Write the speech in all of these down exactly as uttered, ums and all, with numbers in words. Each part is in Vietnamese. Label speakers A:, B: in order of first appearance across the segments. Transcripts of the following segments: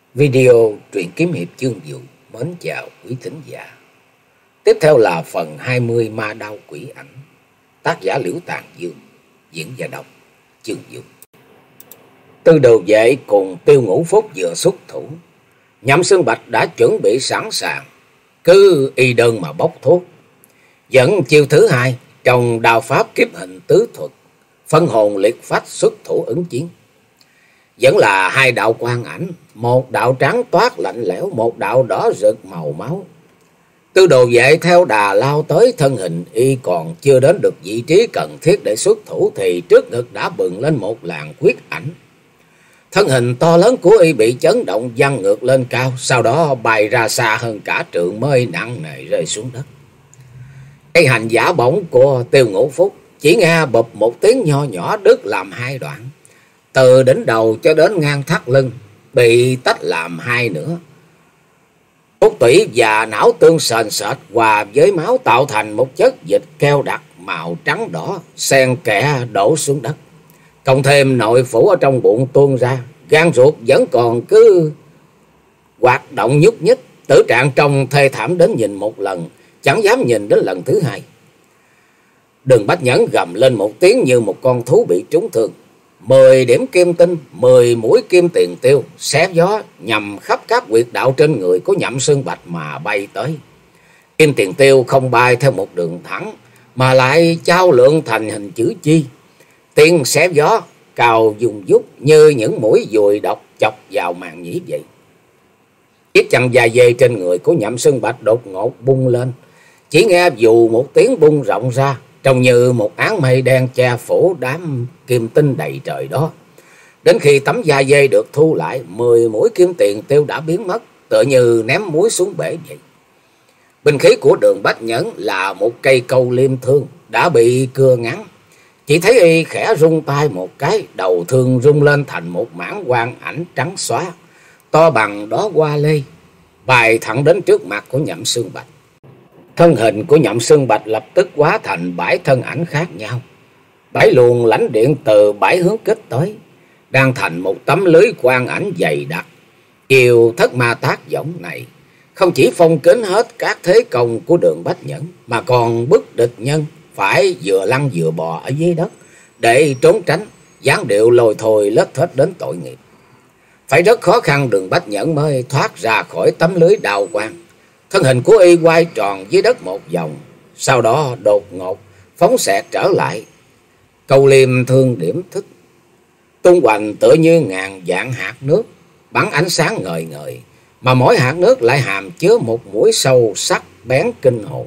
A: Video truyện kiếm hiệp chương vụ mến chào quý thính giả. Tiếp theo là phần hai mươi Ma Đao Quỷ Ảnh, tác giả Liễu Tàn Dương, diễn và đọc chương vụ. Tư Đồ Vệ cùng Tiêu Ngũ Phúc vừa xuất thủ, Nhậm Xương Bạch đã chuẩn bị sẵn sàng, cứ y đơn mà bốc thuốc. Dẫn chiêu thứ hai trong đao pháp kiếp hình tứ thuật, phân hồn liệt phách xuất thủ ứng chiến. Vẫn là hai đạo quang ảnh, một đạo trắng toát lạnh lẽo, một đạo đỏ rực màu máu. Tư Đồ Vệ theo đà lao tới, thân hình y còn chưa đến được vị trí cần thiết để xuất thủ thì trước ngực đã bừng lên một làn quyết ảnh. Thân hình to lớn của y bị chấn động văng ngược lên cao, sau đó bay ra xa hơn cả trượng mới nặng nề rơi xuống đất. Cây hành giả bổng của Tiêu Ngũ Phúc chỉ nghe bụp một tiếng nho nhỏ đứt làm hai đoạn, từ đỉnh đầu cho đến ngang thắt lưng bị tách làm hai nửa. Cốt tủy và não tương sền sệt hòa với máu tạo thành một chất dịch keo đặc màu trắng đỏ xen kẽ đổ xuống đất. Cộng thêm nội phủ ở trong bụng tuôn ra, gan ruột vẫn còn cứ hoạt động nhúc nhích, tử trạng trông thê thảm đến nhìn một lần chẳng dám nhìn đến lần thứ hai. Đường Bách Nhẫn gầm lên một tiếng như một con thú bị trúng thương. Mười điểm kim tinh, mười mũi kim tiền tiêu xé gió nhằm khắp các huyệt đạo trên người của Nhậm Xương Bạch mà bay tới. Kim tiền tiêu không bay theo một đường thẳng mà lại trao lượng thành hình chữ chi. Tiếng xé gió cao dùng dút như những mũi dùi độc chọc vào màng nhĩ vậy. Chiếc chăn da dê trên người của Nhậm Xương Bạch đột ngột bung lên, chỉ nghe dù một tiếng bung rộng ra, trông như một áng mây đen che phủ đám kim tinh đầy trời đó. Đến khi tấm da dê được thu lại, mười mũi kim tiền tiêu đã biến mất, tựa như ném muối xuống bể vậy. Binh khí của Đường Bách Nhẫn là một cây câu liêm thương đã bị cưa ngắn. Chỉ thấy y khẽ rung tay một cái, đầu thương rung lên thành một mảng quang ảnh trắng xóa, to bằng đó hoa lê, bay thẳng đến trước mặt của Nhậm Xương Bạch. Thân hình của Nhậm Xương Bạch lập tức hóa thành bảy thân ảnh khác nhau. Bảy luồng lãnh điện từ bảy hướng kích tới, đang thành một tấm lưới quang ảnh dày đặc. Chiều thất ma tác giống này không chỉ phong kín hết các thế công của Đường Bách Nhẫn, mà còn bức địch nhân phải vừa lăn vừa bò ở dưới đất để trốn tránh, dáng điệu lôi thôi lết thết đến tội nghiệp. Phải rất khó khăn Đường Bách Nhẫn mới thoát ra khỏi tấm lưới đào quang. Thân hình của y quay tròn dưới đất một vòng, sau đó đột ngột phóng xẹt trở lại. Câu liêm thương điểm thức tung hoành tựa như ngàn vạn hạt nước bắn ánh sáng ngời ngời, mà mỗi hạt nước lại hàm chứa một mũi sâu sắc bén kinh hồn.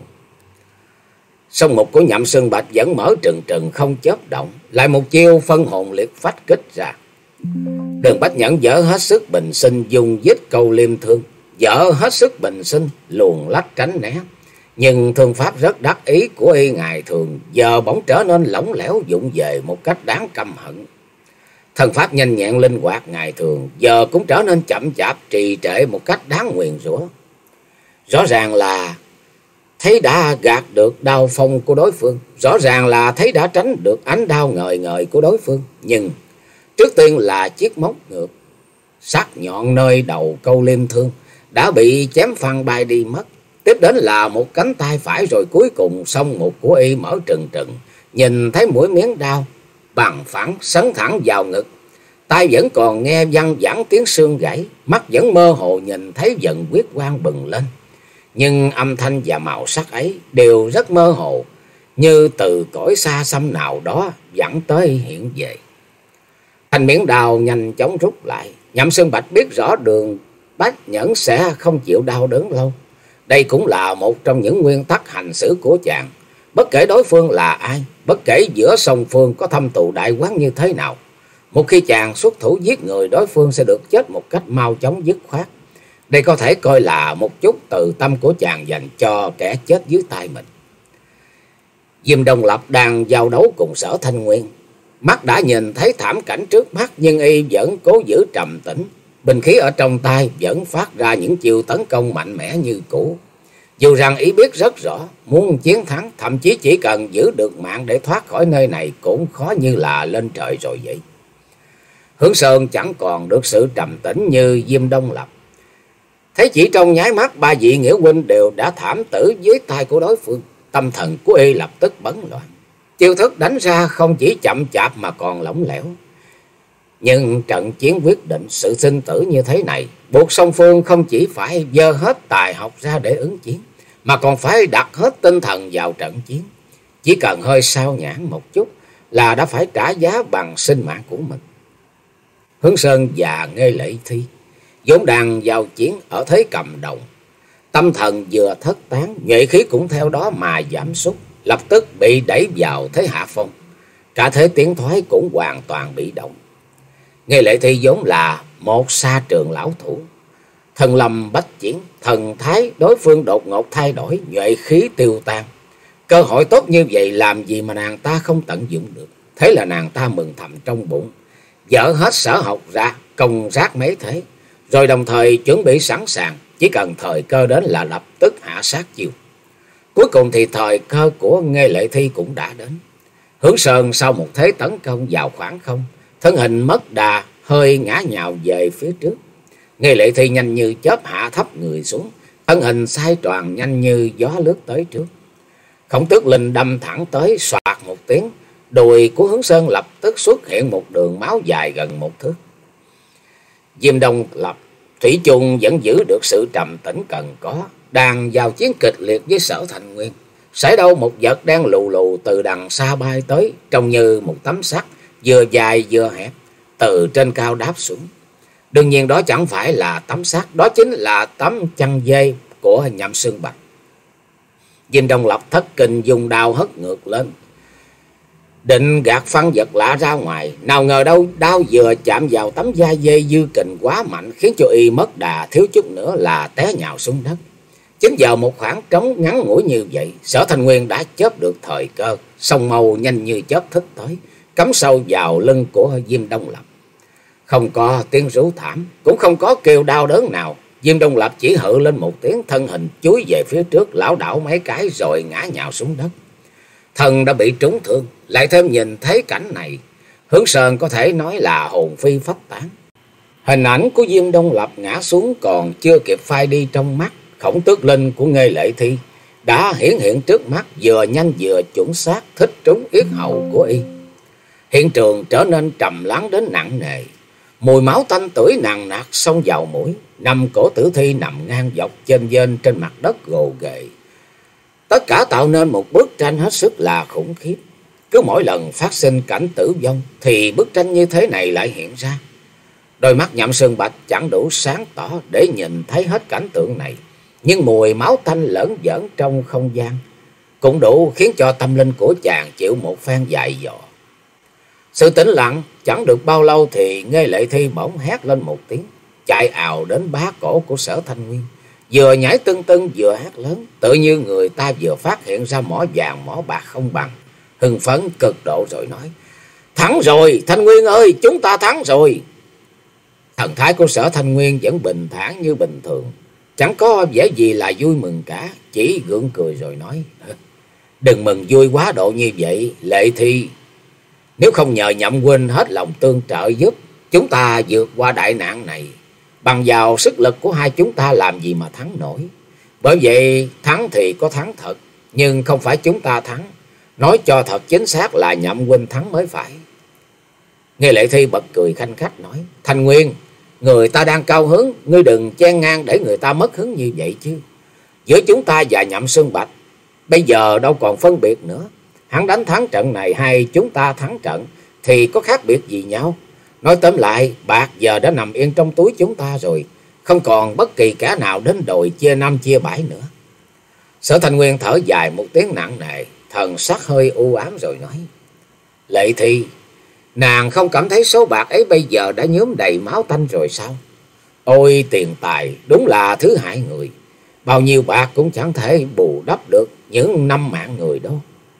A: Song mục của Nhậm Xương Bạch vẫn mở trừng trừng không chớp động, lại một chiêu phân hồn liệt phách kích ra. Đường Bách Nhẫn dở hết sức bình sinh dùng dít câu liêm thương, dở hết sức bình sinh luồn lách tránh né, nhưng thương pháp rất đắc ý của y ngày thường giờ bỗng trở nên lỏng lẻo vụng về một cách đáng căm hận. Thần pháp nhanh nhẹn linh hoạt ngày thường giờ cũng trở nên chậm chạp trì trệ một cách đáng nguyền rủa. Rõ ràng là thấy đã gạt được đao phong của đối phương, rõ ràng là thấy đã tránh được ánh đao ngời ngời của đối phương, nhưng trước tiên là chiếc móc ngược sắc nhọn nơi đầu câu liêm thương đã bị chém phăng bay đi mất. Tiếp đến là một cánh tay phải, rồi cuối cùng song mục của y mở trừng trừng, nhìn thấy mũi miếng đao bằng phẳng sấn thẳng vào ngực. Tai vẫn còn nghe văng vẳng tiếng xương gãy, mắt vẫn mơ hồ nhìn thấy dần huyết quang bừng lên, nhưng âm thanh và màu sắc ấy đều rất mơ hồ, như từ cõi xa xăm nào đó dẫn tới hiện về. Thanh miếng đao nhanh chóng rút lại. Nhậm Xương Bạch biết rõ Đường Bách Nhẫn sẽ không chịu đau đớn lâu. Đây cũng là một trong những nguyên tắc hành xử của chàng. Bất kể đối phương là ai, bất kể giữa song phương có thâm tù đại quán như thế nào, một khi chàng xuất thủ giết người, đối phương sẽ được chết một cách mau chóng dứt khoát. Đây có thể coi là một chút từ tâm của chàng dành cho kẻ chết dưới tay mình. Diêm Đông Lập đang giao đấu cùng Sở Thanh Nguyên, mắt đã nhìn thấy thảm cảnh trước mắt, nhưng y vẫn cố giữ trầm tĩnh. Bình khí ở trong tay vẫn phát ra những chiêu tấn công mạnh mẽ như cũ. Dù rằng y biết rất rõ, muốn chiến thắng, thậm chí chỉ cần giữ được mạng để thoát khỏi nơi này cũng khó như là lên trời rồi vậy. Hướng Sơn chẳng còn được sự trầm tĩnh như Diêm Đông Lập. Thấy chỉ trong nháy mắt ba vị nghĩa huynh đều đã thảm tử dưới tay của đối phương. Tâm thần của y lập tức bấn loạn. Chiêu thức đánh ra không chỉ chậm chạp mà còn lỏng lẻo. Nhưng trận chiến quyết định sự sinh tử như thế này, buộc song phương không chỉ phải dơ hết tài học ra để ứng chiến, mà còn phải đặt hết tinh thần vào trận chiến. Chỉ cần hơi sao nhãng một chút là đã phải trả giá bằng sinh mạng của mình. Hướng Sơn và Nghê Lệ Thi vốn đang giao chiến ở thế cầm đầu, tâm thần vừa thất tán, nhuệ khí cũng theo đó mà giảm sút, lập tức bị đẩy vào thế hạ phong. Cả thế tiến thoái cũng hoàn toàn bị động. Nghê Lệ Thi vốn là một sa trường lão thủ, thần lâm bách chiến, thần thái đối phương đột ngột thay đổi, nhuệ khí tiêu tan. Cơ hội tốt như vậy làm gì mà nàng ta không tận dụng được. Thế là nàng ta mừng thầm trong bụng, dỡ hết sở học ra, công rác mấy thế, rồi đồng thời chuẩn bị sẵn sàng, chỉ cần thời cơ đến là lập tức hạ sát chiêu. Cuối cùng thì thời cơ của Nghê Lệ Thi cũng đã đến. Hướng Sơn sau một thế tấn công vào khoảng không, thân hình mất đà, hơi ngã nhào về phía trước. Nghê Lệ Thi nhanh như chớp hạ thấp người xuống, thân hình xoay tròn nhanh như gió lướt tới trước. Khổng Tước Linh đâm thẳng tới, xoạt một tiếng, đùi của Hướng Sơn lập tức xuất hiện một đường máu dài gần một thước. Diêm Đông Lập thủy chung vẫn giữ được sự trầm tĩnh cần có, đang giao chiến kịch liệt với Sở Thành Nguyên. Sải đâu một vật đang lù lù từ đằng xa bay tới, trông như một tấm sắt vừa dài vừa hẹp, từ trên cao đáp xuống. Đương nhiên đó chẳng phải là tấm sắt, đó chính là tấm chăn dê của Nhậm Xương Bạch. Diêm Đông Lập thất kinh dùng đao hất ngược lên, định gạt phân vật lạ ra ngoài, nào ngờ đâu đao vừa chạm vào tấm da dê dư kình quá mạnh, khiến cho y mất đà, thiếu chút nữa là té nhào xuống đất. Chính vào một khoảng trống ngắn ngủi như vậy, Sở Thành Nguyên đã chớp được thời cơ, song mâu nhanh như chớp thức tới, cắm sâu vào lưng của Diêm Đông Lập. Không có tiếng rú thảm, cũng không có kêu đau đớn nào. Diêm Đông Lập chỉ hự lên một tiếng, thân hình chúi về phía trước, lảo đảo mấy cái rồi ngã nhào xuống đất. Thần đã bị trúng thương, lại thêm nhìn thấy cảnh này, Hướng Sơn có thể nói là hồn phi phách tán. Hình ảnh của Diêm Đông Lập ngã xuống còn chưa kịp phai đi trong mắt, Khổng Tước Linh của Nghê Lệ Thi đã hiển hiện trước mắt, vừa nhanh vừa chuẩn xác thích trúng yết hầu của y. Hiện trường trở nên trầm lắng đến nặng nề, mùi máu tanh tưởi nặng nặc xông vào mũi. Năm cổ tử thi nằm ngang dọc chênh vênh trên mặt đất gồ ghề, tất cả tạo nên một bức tranh hết sức là khủng khiếp. Cứ mỗi lần phát sinh cảnh tử vong thì bức tranh như thế này lại hiện ra. Đôi mắt Nhậm Xương Bạch chẳng đủ sáng tỏ để nhìn thấy hết cảnh tượng này, nhưng mùi máu tanh lởn vởn trong không gian cũng đủ khiến cho tâm linh của chàng chịu một phen dại dò. Sự tĩnh lặng chẳng được bao lâu thì Nghê Lệ Thi bỗng hét lên một tiếng, chạy ào đến bá cổ của Sở Thanh Nguyên, vừa nhảy tưng tưng vừa hét lớn, tự như người ta vừa phát hiện ra mỏ vàng mỏ bạc không bằng, hưng phấn cực độ rồi nói: "Thắng rồi, Thanh Nguyên ơi, chúng ta thắng rồi." Thần thái của Sở Thanh Nguyên vẫn bình thản như bình thường, chẳng có vẻ gì là vui mừng cả, chỉ gượng cười rồi nói: "Đừng mừng vui quá độ như vậy, Lệ Thi. Nếu không nhờ Nhậm huynh hết lòng tương trợ giúp, chúng ta vượt qua đại nạn này, bằng vào sức lực của hai chúng ta làm gì mà thắng nổi. Bởi vậy thắng thì có thắng thật, nhưng không phải chúng ta thắng, nói cho thật chính xác là Nhậm huynh thắng mới phải." Nghe Lệ Thi bật cười khanh khách nói: "Thanh Nguyên, người ta đang cao hứng, ngươi đừng chen ngang để người ta mất hứng như vậy chứ. Giữa chúng ta và Nhậm Xương Bạch bây giờ đâu còn phân biệt nữa. Hắn đánh thắng trận này hay chúng ta thắng trận thì có khác biệt gì nhau. Nói tóm lại, bạc giờ đã nằm yên trong túi chúng ta rồi, không còn bất kỳ kẻ nào đến đòi chia năm chia bảy nữa." Sở Thanh Nguyên thở dài một tiếng nặng nề, thần sắc hơi u ám rồi nói: "Lệ Thi, nàng không cảm thấy số bạc ấy bây giờ đã nhuốm đầy máu tanh rồi sao? Ôi tiền tài đúng là thứ hại người, bao nhiêu bạc cũng chẳng thể bù đắp được những năm mạng người đâu."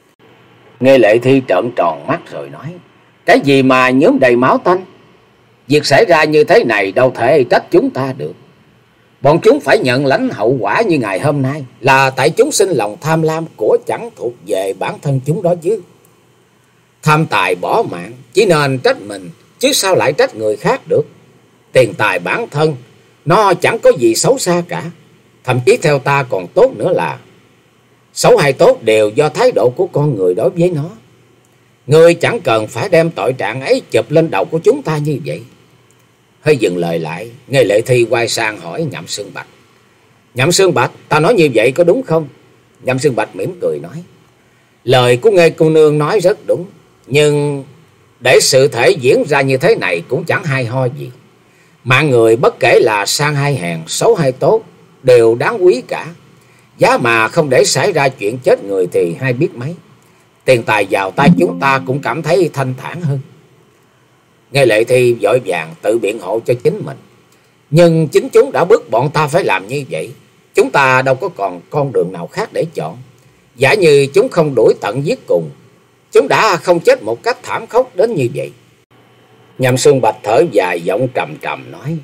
A: Nghe Lệ Thi trợn tròn mắt rồi nói: "Cái gì mà nhuốm đầy máu tanh? Việc xảy ra như thế này đâu thể trách chúng ta được. Bọn chúng phải nhận lãnh hậu quả như ngày hôm nay là tại chúng sinh lòng tham lam của chẳng thuộc về bản thân chúng đó chứ. Tham tài bỏ mạng chỉ nên trách mình, chứ sao lại trách người khác được. Tiền tài bản thân nó chẳng có gì xấu xa cả, thậm chí theo ta còn tốt nữa là xấu hay tốt đều do thái độ của con người đối với nó. Ngươi chẳng cần phải đem tội trạng ấy chụp lên đầu của chúng ta như vậy. Hơi dừng lời lại, Nghê Lệ Thi quay sang hỏi Nhậm Xương Bạch. Nhậm Xương Bạch, ta nói như vậy có đúng không? Nhậm Xương Bạch mỉm cười nói. Lời của Nghê cô nương nói rất đúng, nhưng để sự thể diễn ra như thế này cũng chẳng hay ho gì. Mạng người bất kể là sang hay hèn, xấu hay tốt, đều đáng quý cả. Giá mà không để xảy ra chuyện chết người thì hay biết mấy. Tiền tài vào tay chúng ta cũng cảm thấy thanh thản hơn. Nghe Lệ Thi vội vàng tự biện hộ cho chính mình. Nhưng chính chúng đã bức bọn ta phải làm như vậy. Chúng ta đâu có còn con đường nào khác để chọn. Giả như chúng không đuổi tận giết cùng, chúng đã không chết một cách thảm khốc đến như vậy. Nhậm Xương Bạch thở dài, giọng trầm trầm nói.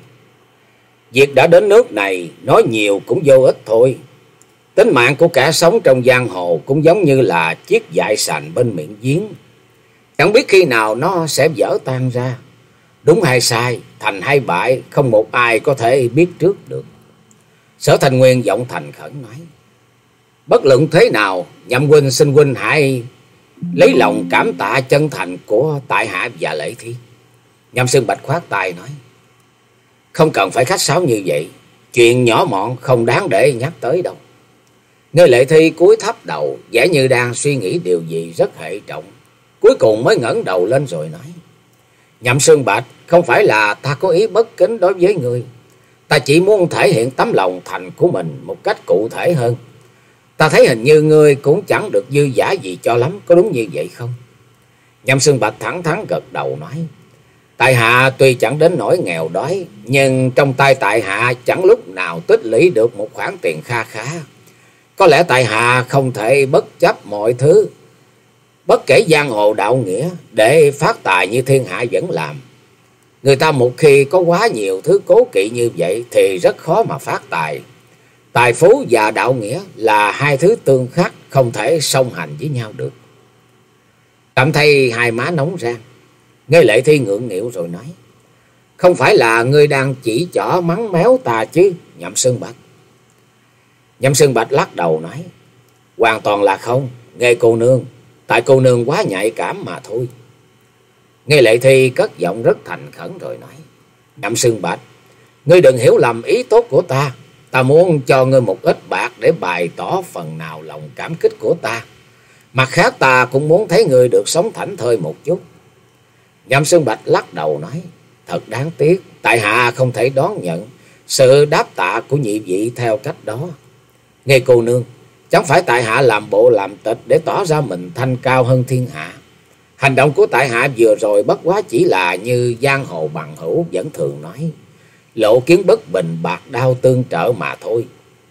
A: Việc đã đến nước này, nói nhiều cũng vô ích thôi. Tính mạng của kẻ sống trong giang hồ cũng giống như là chiếc dại sành bên miệng giếng. Chẳng biết khi nào nó sẽ vỡ tan ra. Đúng hay sai, thành hay bại, không một ai có thể biết trước được. Sở Thanh Nguyên giọng thành khẩn nói. Bất luận thế nào, Nhậm huynh xin huynh hãy lấy lòng cảm tạ chân thành của tại hạ và Lệ Thi. Nhậm Xương Bạch khoát tay nói. Không cần phải khách sáo như vậy. Chuyện nhỏ mọn không đáng để nhắc tới đâu. Nghe Lệ Thi cúi thấp đầu, vẻ như đang suy nghĩ điều gì rất hệ trọng. Cuối cùng mới ngẩng đầu lên rồi nói. Nhậm Xương Bạch, không phải là ta có ý bất kính đối với ngươi. Ta chỉ muốn thể hiện tấm lòng thành của mình một cách cụ thể hơn. Ta thấy hình như ngươi cũng chẳng được dư dả gì cho lắm, có đúng như vậy không? Nhậm Xương Bạch thẳng thắn gật đầu nói. Tại hạ tuy chẳng đến nỗi nghèo đói, nhưng trong tay tại hạ chẳng lúc nào tích lũy được một khoản tiền kha khá. Có lẽ tại hạ không thể bất chấp mọi thứ, bất kể giang hồ đạo nghĩa, để phát tài như thiên hạ vẫn làm. Người ta một khi có quá nhiều thứ cố kỵ như vậy thì rất khó mà phát tài. Tài phú và đạo nghĩa là hai thứ tương khắc, không thể song hành với nhau được. Cảm thấy hai má nóng rang, Nghe Lệ Thi ngượng nghịu rồi nói. Không phải là ngươi đang chỉ trỏ mắng méo ta chứ, Nhậm Xương Bạch? Nhậm Xương Bạch lắc đầu nói. Hoàn toàn là không, Nghe cô nương. Tại cô nương quá nhạy cảm mà thôi. Nghe Lệ Thi cất giọng rất thành khẩn rồi nói. Nhậm Xương Bạch, ngươi đừng hiểu lầm ý tốt của ta. Ta muốn cho ngươi một ít bạc để bày tỏ phần nào lòng cảm kích của ta. Mặt khác ta cũng muốn thấy ngươi được sống thảnh thơi một chút. Nhậm Xương Bạch lắc đầu nói. Thật đáng tiếc, tại hạ không thể đón nhận sự đáp tạ của nhị vị theo cách đó. Nghe cô nương, chẳng phải tại hạ làm bộ làm tịch để tỏ ra mình thanh cao hơn thiên hạ. Hành động của tại hạ vừa rồi bất quá chỉ là như giang hồ bằng hữu vẫn thường nói. Lộ kiến bất bình, bạc đao tương trợ mà thôi.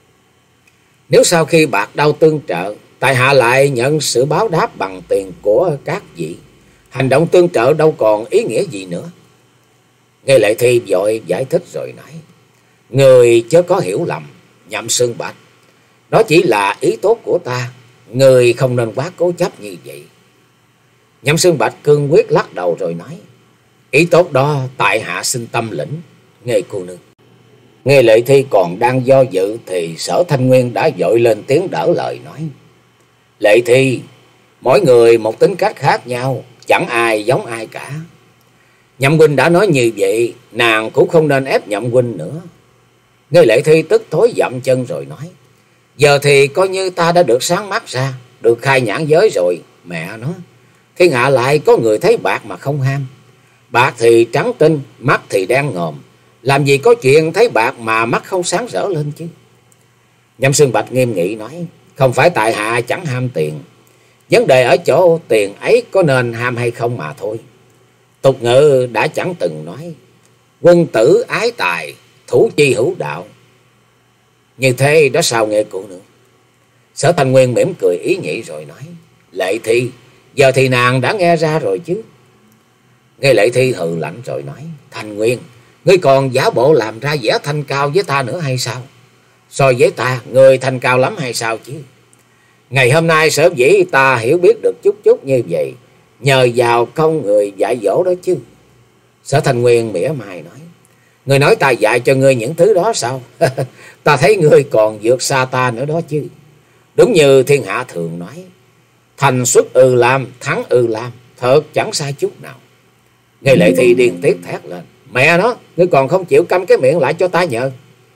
A: Nếu sau khi bạc đao tương trợ, tại hạ lại nhận sự báo đáp bằng tiền của các vị, hành động tương trợ đâu còn ý nghĩa gì nữa. Nghe Lệ Thi vội giải thích rồi nói. Người chớ có hiểu lầm, Nhậm Xương Bạch. Đó chỉ là ý tốt của ta, người không nên quá cố chấp như vậy. Nhậm Xương Bạch cương quyết lắc đầu rồi nói. Ý tốt đó tại hạ xin tâm lĩnh, Nghe cô nương. Nghe Lệ Thi còn đang do dự thì Sở Thanh Nguyên đã vội lên tiếng đỡ lời nói. Lệ Thi, mỗi người một tính cách khác nhau, chẳng ai giống ai cả. Nhậm huynh đã nói như vậy, nàng cũng không nên ép Nhậm huynh nữa. Nghe Lệ Thi tức tối dậm chân rồi nói. Giờ thì coi như ta đã được sáng mắt ra, được khai nhãn giới rồi. Mẹ nó, thiên hạ lại có người thấy bạc mà không ham. Bạc thì trắng tinh, mắt thì đen ngòm. Làm gì có chuyện thấy bạc mà mắt không sáng rỡ lên chứ. Nhậm Xương Bạch nghiêm nghị nói. Không phải tại hạ chẳng ham tiền, vấn đề ở chỗ tiền ấy có nên ham hay không mà thôi. Tục ngữ đã chẳng từng nói quân tử ái tài, thủ chi hữu đạo. Như thế đó sao Nghe cô nương? Sở Thanh Nguyên mỉm cười ý nhị rồi nói. Lệ Thi, giờ thì nàng đã nghe ra rồi chứ. Nghe Lệ Thi hừ lạnh rồi nói. Thanh Nguyên, ngươi còn giả bộ làm ra vẻ thanh cao với ta nữa hay sao? So với ta, ngươi thanh cao lắm hay sao chứ? Ngày hôm nay sở dĩ ta hiểu biết được chút chút như vậy, nhờ vào công người dạy dỗ đó chứ. Sở Thanh Nguyên mỉa mai nói: Ngươi nói ta dạy cho ngươi những thứ đó sao? Ta thấy ngươi còn vượt xa ta nữa đó chứ. Đúng như thiên hạ thường nói, thành xuất ư lam, thắng ư lam, thật chẳng sai chút nào. Nghe Lệ Thi điên tiết thét lên: Mẹ nó, ngươi còn không chịu câm cái miệng lại cho ta nhờ.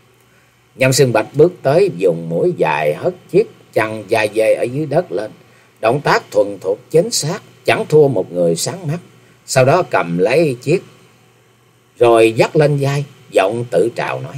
A: Nhâm Xương Bạch bước tới, dùng mũi dài hất chiếc chăn dài dề ở dưới đất lên. Động tác thuần thục chính xác, chẳng thua một người sáng mắt. Sau đó cầm lấy chiếc rồi dắt lên vai, giọng tự trào nói: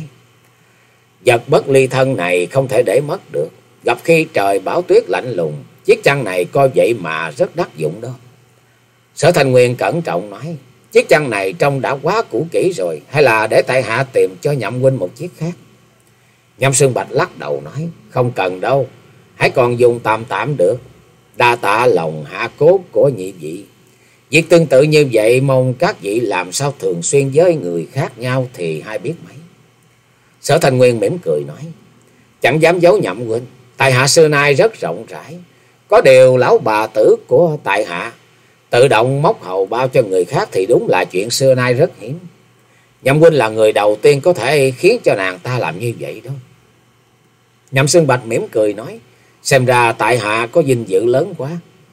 A: Vật bất ly thân này không thể để mất được. Gặp khi trời bão tuyết lạnh lùng, chiếc chăn này coi vậy mà rất đắc dụng đó. Sở Thanh Nguyên cẩn trọng nói: Chiếc chăn này trông đã quá cũ kỹ rồi, hay là để tại hạ tìm cho Nhậm huynh một chiếc khác? Nhâm Xương Bạch lắc đầu nói: Không cần đâu, hãy còn dùng tạm tạm được. Đa tạ lòng hạ cốt của nhị vị. Việc tương tự như vậy mong các vị làm sao thường xuyên với người khác nhau thì hay biết mấy. Sở Thanh Nguyên mỉm cười nói: Chẳng dám giấu Nhậm huynh, tại hạ xưa nay rất rộng rãi. Có điều lão bà tử của tại hạ tự động móc hầu bao cho người khác thì đúng là chuyện xưa nay rất hiếm. Nhậm huynh là người đầu tiên có thể khiến cho nàng ta làm như vậy đó. Nhậm Xương Bạch mỉm cười nói: Xem ra tại hạ có vinh dự lớn quá.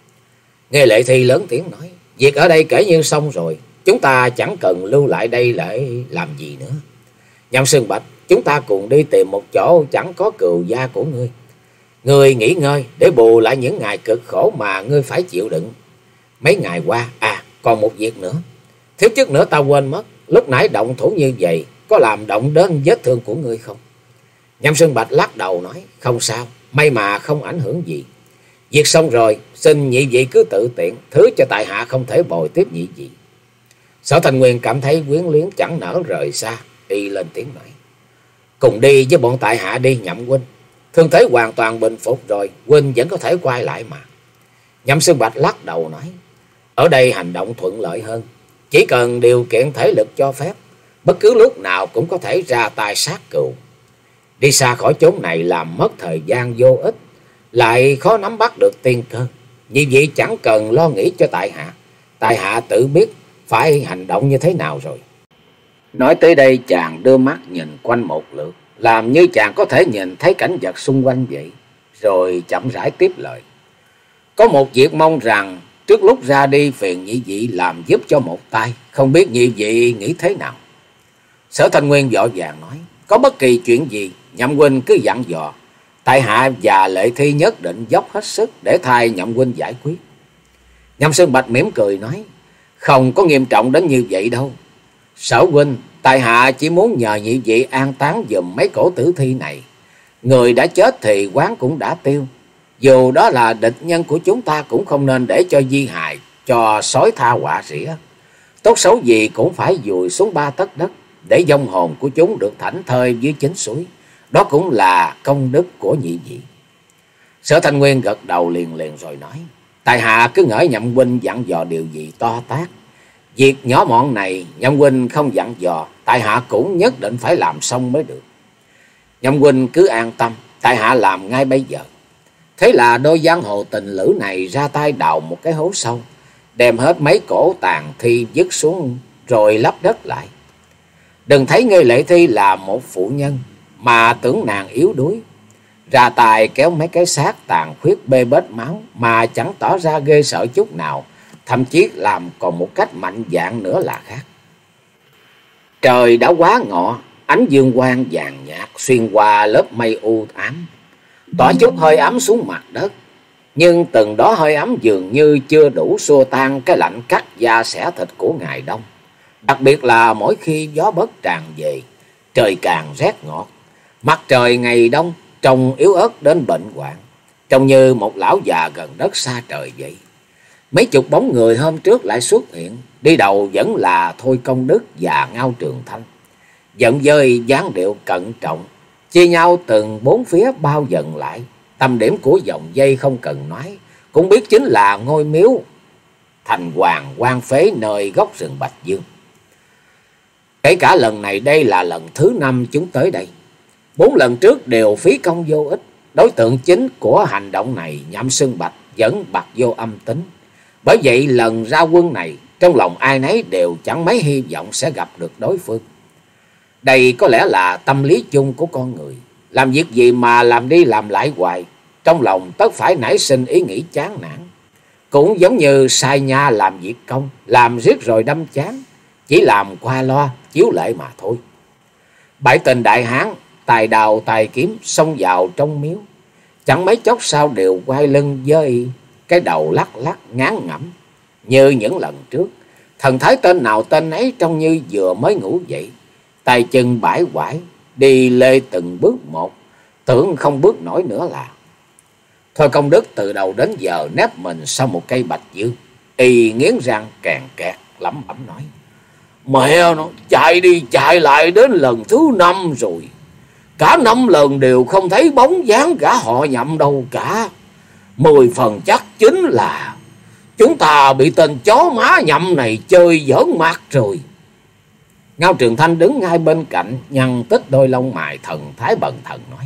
A: Nghe Lệ Thi lớn tiếng nói: Việc ở đây kể như xong rồi, chúng ta chẳng cần lưu lại đây để làm gì nữa. Nhậm Xương Bạch, chúng ta cùng đi tìm một chỗ chẳng có cừu gia của ngươi. Ngươi nghỉ ngơi để bù lại những ngày cực khổ mà ngươi phải chịu đựng mấy ngày qua. À, còn một việc nữa, thiếu chút nữa ta quên mất. Lúc nãy động thủ như vậy có làm động đến vết thương của ngươi không? Nhâm Xương Bạch lắc đầu nói: Không sao, may mà không ảnh hưởng gì. Việc xong rồi, xin nhị vị cứ tự tiện, thứ cho tại hạ không thể bồi tiếp nhị vị. Sở Thanh Nguyên cảm thấy quyến luyến chẳng nỡ rời xa, y lên tiếng nói: Cùng đi với bọn tại hạ đi Nhậm huynh. Thương thế hoàn toàn bình phục rồi, huynh vẫn có thể quay lại mà. Nhâm Xương Bạch lắc đầu nói: Ở đây hành động thuận lợi hơn, chỉ cần điều kiện thể lực cho phép, bất cứ lúc nào cũng có thể ra tay sát cừu. Đi xa khỏi chốn này làm mất thời gian vô ích, lại khó nắm bắt được tiên cơ. Như vậy chẳng cần lo nghĩ cho tại hạ, tại hạ tự biết phải hành động như thế nào rồi. Nói tới đây chàng đưa mắt nhìn quanh một lượt, làm như chàng có thể nhìn thấy cảnh vật xung quanh vậy, rồi chậm rãi tiếp lời: Có một việc mong rằng trước lúc ra đi phiền nhị vị làm giúp cho một tay, không biết nhị vị nghĩ thế nào? Sở Thanh Nguyên vội vàng nói: Có bất kỳ chuyện gì Nhậm huynh cứ dặn dò, tại hạ và Lệ Thi nhất định dốc hết sức để thay Nhậm huynh giải quyết. Nhâm Xương Bạch mỉm cười nói: Không có nghiêm trọng đến như vậy đâu. Sở huynh, tại hạ chỉ muốn nhờ nhị vị an táng giùm mấy cổ tử thi này. Người đã chết thì quán cũng đã tiêu, dù đó là địch nhân của chúng ta cũng không nên để cho di hài cho sói tha họa rỉa. Tốt xấu gì cũng phải vùi xuống ba tấc đất, để vong hồn của chúng được thảnh thơi dưới chính suối. Đó cũng là công đức của nhị vị. Sở Thanh Nguyên gật đầu liền liền rồi nói: Tại hạ cứ ngỡ Nhậm huynh dặn dò điều gì to tát. Việc nhỏ mọn này Nhậm huynh không dặn dò, tại hạ cũng nhất định phải làm xong mới được. Nhậm huynh cứ an tâm, tại hạ làm ngay bây giờ. Thế là đôi giang hồ tình lữ này ra tay đào một cái hố sâu, đem hết mấy cổ tàn thi dứt xuống rồi lấp đất lại. Đừng thấy Nghê Lệ Thi là một phụ nhân mà tưởng nàng yếu đuối, ra tài kéo mấy cái xác tàn khuyết bê bết máu mà chẳng tỏ ra ghê sợ chút nào, thậm chí làm còn một cách mạnh dạn nữa là khác. Trời đã quá ngọ, ánh dương quang vàng nhạt xuyên qua lớp mây u ám, tỏa chút hơi ấm xuống mặt đất. Nhưng từng đó hơi ấm dường như chưa đủ xua tan cái lạnh cắt da xẻ thịt của ngày đông. Đặc biệt là mỗi khi gió bấc tràn về, trời càng rét ngọt. Mặt trời ngày đông trông yếu ớt đến bệnh hoạn, trông như một lão già gần đất xa trời vậy. Mấy chục bóng người hôm trước lại xuất hiện, đi đầu vẫn là Thôi Công Đức và Ngao Trường Thanh, giận dơi dáng điệu cẩn trọng, chia nhau từng bốn phía bao dần lại. Tâm điểm của dòng dây không cần nói, cũng biết chính là ngôi miếu thành hoàng quan phế nơi gốc rừng Bạch Dương. Kể cả lần này đây là lần thứ năm chúng tới đây. Bốn lần trước đều phí công vô ích. Đối tượng chính của hành động này Nhậm Xương Bạch vẫn bặt vô âm tính. Bởi vậy lần ra quân này trong lòng ai nấy đều chẳng mấy hy vọng sẽ gặp được đối phương. Đây có lẽ là tâm lý chung của con người. Làm việc gì mà làm đi làm lại hoài, trong lòng tất phải nảy sinh ý nghĩ chán nản. Cũng giống như sai nha làm việc công, làm riết rồi đâm chán, chỉ làm qua loa, chiếu lệ mà thôi. Bảy tên đại hán, tài đào tài kiếm, xông vào trong miếu. Chẳng mấy chốc sau đều quay lưng với cái đầu lắc lắc ngán ngẩm. Như những lần trước, thần thái tên nào tên ấy trông như vừa mới ngủ dậy, tay chân bãi quải, đi lê từng bước một, tưởng không bước nổi nữa là. Thôi Công Đức từ đầu đến giờ nép mình sau một cây bạch dương, y nghiến răng kèn kẹt lẩm bẩm nói: Mẹ nó, chạy đi chạy lại đến lần thứ năm rồi, cả năm lần đều không thấy bóng dáng gã họ Nhậm đâu cả. Mười phần chắc chính là chúng ta bị tên chó má Nhậm này chơi giỡn mặt rồi. Ngao Trường Thanh đứng ngay bên cạnh, nhăn tích đôi lông mày, thần thái bần thần nói: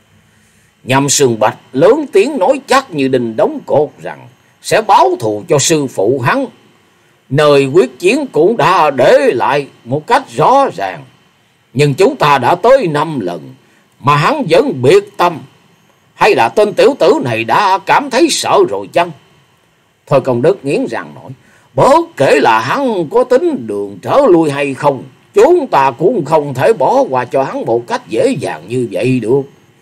A: Nhậm Sương Bạch lớn tiếng nói chắc như đinh đóng cột rằng sẽ báo thù cho sư phụ hắn. Nơi quyết chiến cũng đã để lại một cách rõ ràng, nhưng chúng ta đã tới năm lần mà hắn vẫn biệt tâm. Hay là tên tiểu tử này đã cảm thấy sợ rồi chăng? Thôi Công Đức nghiến răng nói: Bất kể là hắn có tính đường trở lui hay không, chúng ta cũng không thể bỏ qua cho hắn một cách dễ dàng như vậy được.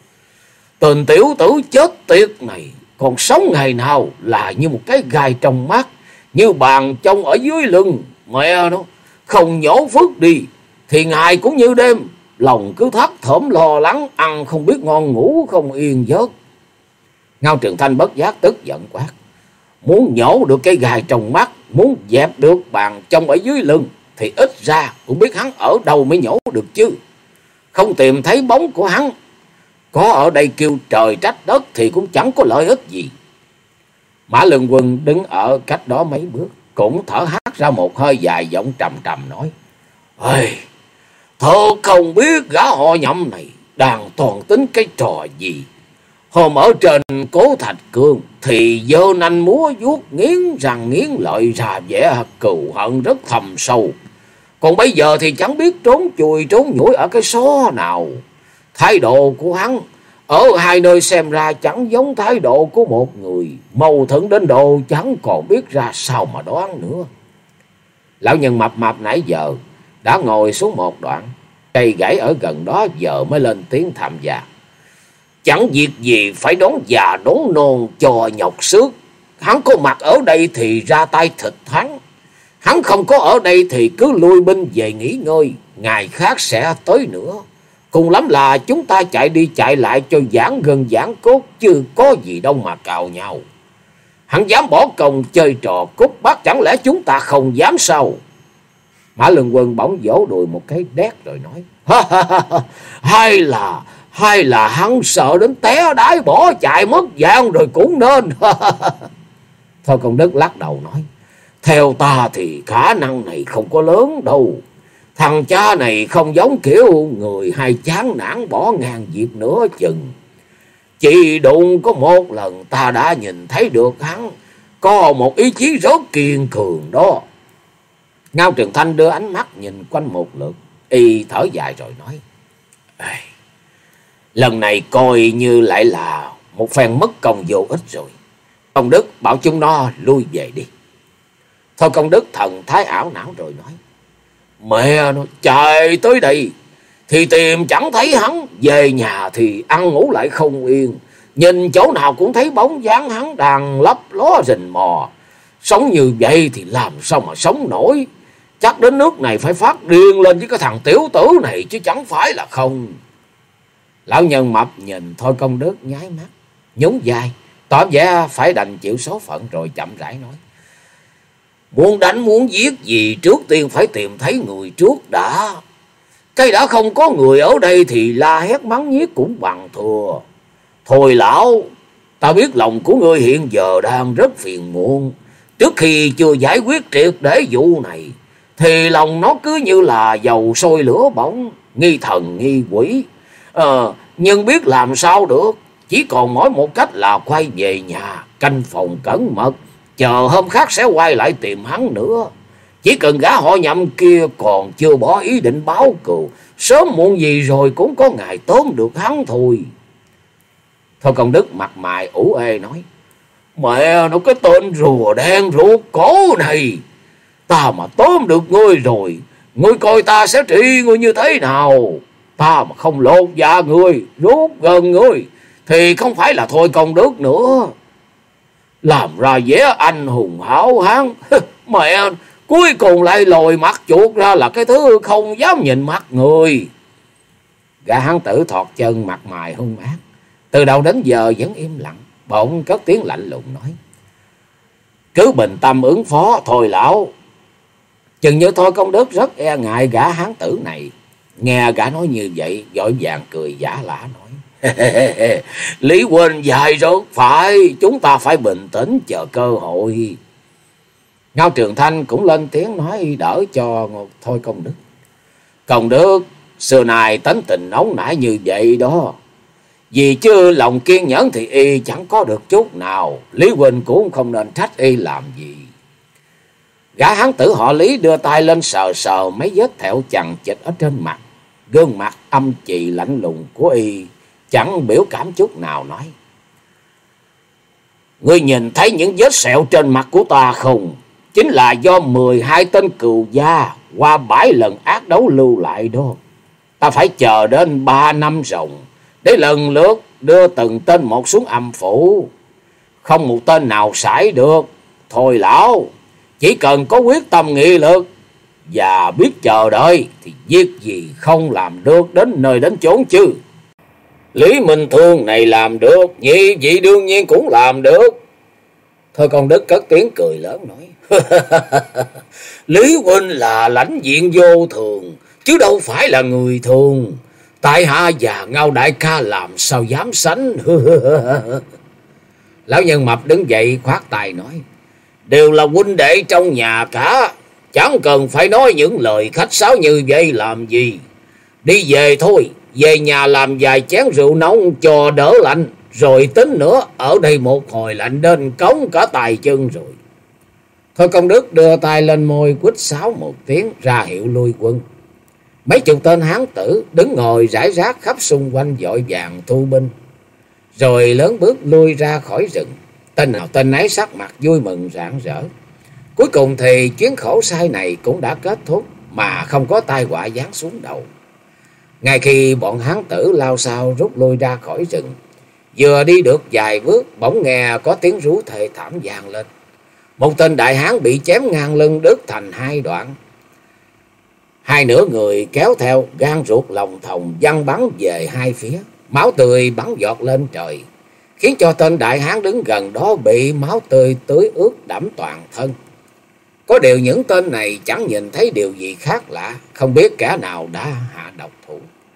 A: Tên tiểu tử chết tiệt này còn sống ngày nào là như một cái gai trong mắt, như bàn trông ở dưới lưng. Mẹ nó, không nhổ phước đi thì ngày cũng như đêm, lòng cứ thắt thỏm lo lắng, ăn không biết ngon, ngủ không yên giấc. Ngao Trường Thanh bất giác tức giận quát: Muốn nhổ được cái gai trong mắt, muốn dẹp được bàn trông ở dưới lưng, thì ít ra cũng biết hắn ở đâu mới nhổ được chứ. Không tìm thấy bóng của hắn, có ở đây kêu trời trách đất thì cũng chẳng có lợi ích gì. Mã Lương Quân đứng ở cách đó mấy bước, cũng thở hắt ra một hơi dài, giọng trầm trầm nói: Ê, thật không biết gã họ Nhậm này đang toàn tính cái trò gì. Hôm ở trên Cố Thạch Cương thì giơ nanh múa vuốt, nghiến răng nghiến lợi, ra vẻ cừu hận rất thầm sâu. Còn bây giờ thì chẳng biết trốn chui trốn nhủi ở cái xó nào. Thái độ của hắn ở hai nơi xem ra chẳng giống thái độ của một người, mâu thuẫn đến độ chẳng còn biết ra sao mà đoán nữa. Lão nhân mập mạp nãy giờ đã ngồi xuống một đoạn, cây gãy ở gần đó giờ mới lên tiếng tham gia: Chẳng việc gì phải đón già đón non cho nhọc xước. Hắn có mặt ở đây thì ra tay thịt hắn, hắn không có ở đây thì cứ lui binh về nghỉ ngơi, ngày khác sẽ tới nữa. Cùng lắm là chúng ta chạy đi chạy lại cho giãn gân giãn cốt, chứ có gì đâu mà cào nhau. Hắn dám bỏ công chơi trò cút bắt, chẳng lẽ chúng ta không dám sao? Mã Lương Quân bỗng vỗ đùi một cái đét rồi nói: Hay là hay là hắn sợ đến té đái bỏ chạy mất dạng rồi cũng nên. Thôi Công Đức lắc đầu nói: Theo ta thì khả năng này không có lớn đâu. Thằng cha này không giống kiểu người hay chán nản bỏ ngang việc nữa chừng. Chỉ đụng có một lần ta đã nhìn thấy được hắn có một ý chí rất kiên cường đó. Ngao Trường Thanh đưa ánh mắt nhìn quanh một lượt, y thở dài rồi nói: Ê, lần này coi như lại là một phen mất công vô ích rồi. Công Đức bảo chúng nó lui về đi. Thôi Công Đức thần thái ảo não rồi nói: Mẹ nó, chạy tới đây thì tìm chẳng thấy hắn, về nhà thì ăn ngủ lại không yên, nhìn chỗ nào cũng thấy bóng dáng hắn đang lấp ló rình mò. Sống như vậy thì làm sao mà sống nổi. Chắc đến nước này phải phát điên lên với cái thằng tiểu tử này chứ chẳng phải là không. Lão nhân mập nhìn Thôi Công Đức nháy mắt, nhún vai, tỏ vẻ phải đành chịu số phận, rồi chậm rãi nói: Muốn đánh muốn giết gì trước tiên phải tìm thấy người trước đã. Cái đã không có người ở đây thì la hét mắng nhiếc cũng bằng thừa. Thôi lão, ta biết lòng của ngươi hiện giờ đang rất phiền muộn. Trước khi chưa giải quyết triệt để vụ này thì lòng nó cứ như là dầu sôi lửa bỏng, nghi thần nghi quỷ. Ờ, nhưng biết làm sao được, chỉ còn mỗi một cách là quay về nhà, canh phòng cẩn mật, chờ hôm khác sẽ quay lại tìm hắn nữa.
B: Chỉ cần gã họ Nhậm kia còn chưa bỏ ý định báo cừu, sớm muộn gì rồi cũng có ngày tóm được hắn thôi.
A: Thôi Công Đức mặt mày ủ ê nói:
B: Mẹ nó, cái tên rùa đen ruột cổ này, ta mà tóm được ngươi rồi, ngươi coi ta sẽ trị ngươi như thế nào. Ta mà không lột da ngươi, rút gần ngươi, thì không phải là Thôi Công Đức nữa. Làm ra vẻ anh hùng hảo hán, mẹ, cuối cùng lại lồi mặt chuột ra là cái thứ không dám nhìn mặt người.
A: Gã hán tử thọt chân mặt mày hung ác, từ đầu đến giờ vẫn im lặng, bỗng cất tiếng lạnh lùng nói:
B: Cứ bình tâm ứng phó thôi lão.
A: Chừng như Thôi Công Đức rất e ngại gã hán tử này. Nghe gã nói như vậy, vội vàng cười giả lả nói:
B: Lý huynh dài rất phải, chúng ta phải bình tĩnh chờ cơ hội.
A: Ngao Trường Thanh cũng lên tiếng nói đỡ cho Thôi Công Đức:
B: Công Đức, xưa này tính tình nóng nảy như vậy đó, vì chứ lòng kiên nhẫn thì y chẳng có được chút nào. Lý huynh cũng không nên trách y làm gì.
A: Gã hán tử họ Lý đưa tay lên sờ sờ mấy vết thẹo chằng chịt ở trên mặt. Gương mặt âm trì lạnh lùng của y chẳng biểu cảm chút nào, nói:
B: Ngươi nhìn thấy những vết sẹo trên mặt của ta không? Chính là do mười hai tên cừu gia qua bảy lần ác đấu lưu lại đó. Ta phải chờ đến ba năm ròng để lần lượt đưa từng tên một xuống âm phủ. Không một tên nào sải được. Thôi lão, chỉ cần có quyết tâm nghị lực và biết chờ đợi thì việc gì không làm được đến nơi đến chốn chứ. Lý Minh Thương này làm được, nhị vị đương nhiên cũng làm được.
A: Thôi Công Đức cất tiếng cười lớn nói:
B: Lý huynh là lãnh diện vô thường, chứ đâu phải là người thường. Tại hạ và Ngao đại ca làm sao dám sánh.
A: Lão nhân mập đứng dậy khoát tay nói:
B: Đều là huynh đệ trong nhà cả, chẳng cần phải nói những lời khách sáo như vậy làm gì. Đi về thôi, về nhà làm vài chén rượu nóng cho đỡ lạnh, rồi tính nữa. Ở đây một hồi lạnh đến cống cả tay chân rồi.
A: Thôi Công Đức đưa tay lên môi quýt sáo một tiếng ra hiệu lui quân. Mấy chục tên hán tử đứng ngồi rải rác khắp xung quanh vội vàng thu binh, rồi lớn bước lui ra khỏi rừng. Tên nào tên nấy sắc mặt vui mừng rạng rỡ. Cuối cùng thì chuyến khổ sai này cũng đã kết thúc mà không có tai họa giáng xuống đầu. Ngay khi bọn hán tử lao sao rút lui ra khỏi rừng, vừa đi được vài bước, bỗng nghe có tiếng rú thê thảm vang lên. Một tên đại hán bị chém ngang lưng đứt thành hai đoạn. Hai nửa người kéo theo, gan ruột lòng thòng văng bắn về hai phía. Máu tươi bắn giọt lên trời, khiến cho tên đại hán đứng gần đó bị máu tươi tưới ướt đẫm toàn thân. Có điều những tên này chẳng nhìn thấy điều gì khác lạ, không biết kẻ nào đã hạ độc thủ.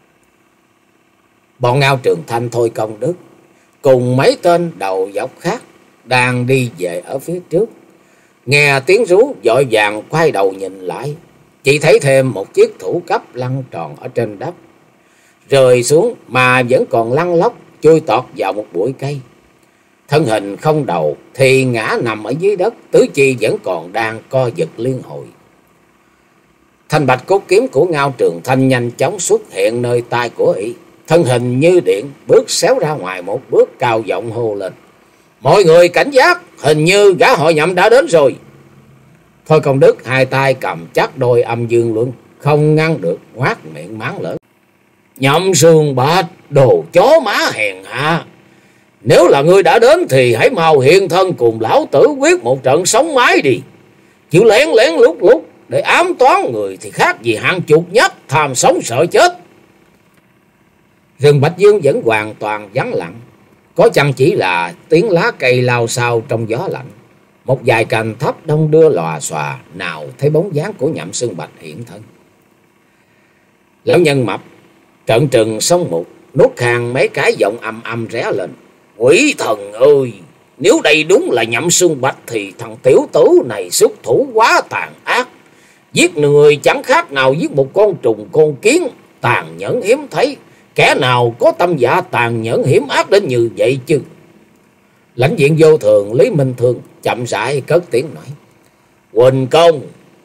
A: Bọn Ngao Trường Thanh, Thôi Công Đức cùng mấy tên đầu dọc khác đang đi về ở phía trước. Nghe tiếng rú vội vàng quay đầu nhìn lại, chỉ thấy thêm một chiếc thủ cấp lăn tròn ở trên đất, rơi xuống mà vẫn còn lăn lóc chui tọt vào một bụi cây. Thân hình không đầu thì ngã nằm ở dưới đất, tứ chi vẫn còn đang co giật liên hồi. Thanh bạch cốt kiếm của Ngao Trường Thanh nhanh chóng xuất hiện nơi tay của y. Thân hình như điện bước xéo ra ngoài một bước, cao giọng hô lên: Mọi người cảnh giác, hình như gã họ Nhậm đã đến rồi. Thôi Công Đức hai tay cầm chắc đôi âm dương luân, không ngăn được ngoác miệng mắng lớn:
B: Nhậm Sương Bạch, đồ chó má hèn hạ! Nếu là ngươi đã đến thì hãy mau hiện thân cùng lão tử quyết một trận sống mái đi. Chứ lén lén lúc lúc để ám toán người thì khác gì hạng chuột nhất tham sống sợ chết.
A: Rừng Bạch Dương vẫn hoàn toàn vắng lặng, có chăng chỉ là tiếng lá cây lao xao trong gió lạnh. Một vài cành thấp đông đưa lòa xòa, nào thấy bóng dáng của Nhậm Sương Bạch hiện thân. Lão nhân mập trợn trừng sông mục, nuốt khang mấy cái, giọng âm âm ré lên:
B: Quỷ thần ơi, nếu đây đúng là Nhậm Sương Bạch thì thằng tiểu tử này xuất thủ quá tàn ác. Giết người chẳng khác nào giết một con trùng con kiến, tàn nhẫn hiếm thấy. Kẻ nào có tâm dạ tàn nhẫn hiểm ác đến như vậy chứ?
A: Lãnh diện vô thường Lý Minh Thương chậm rãi cất tiếng nói:
B: Huỳnh công,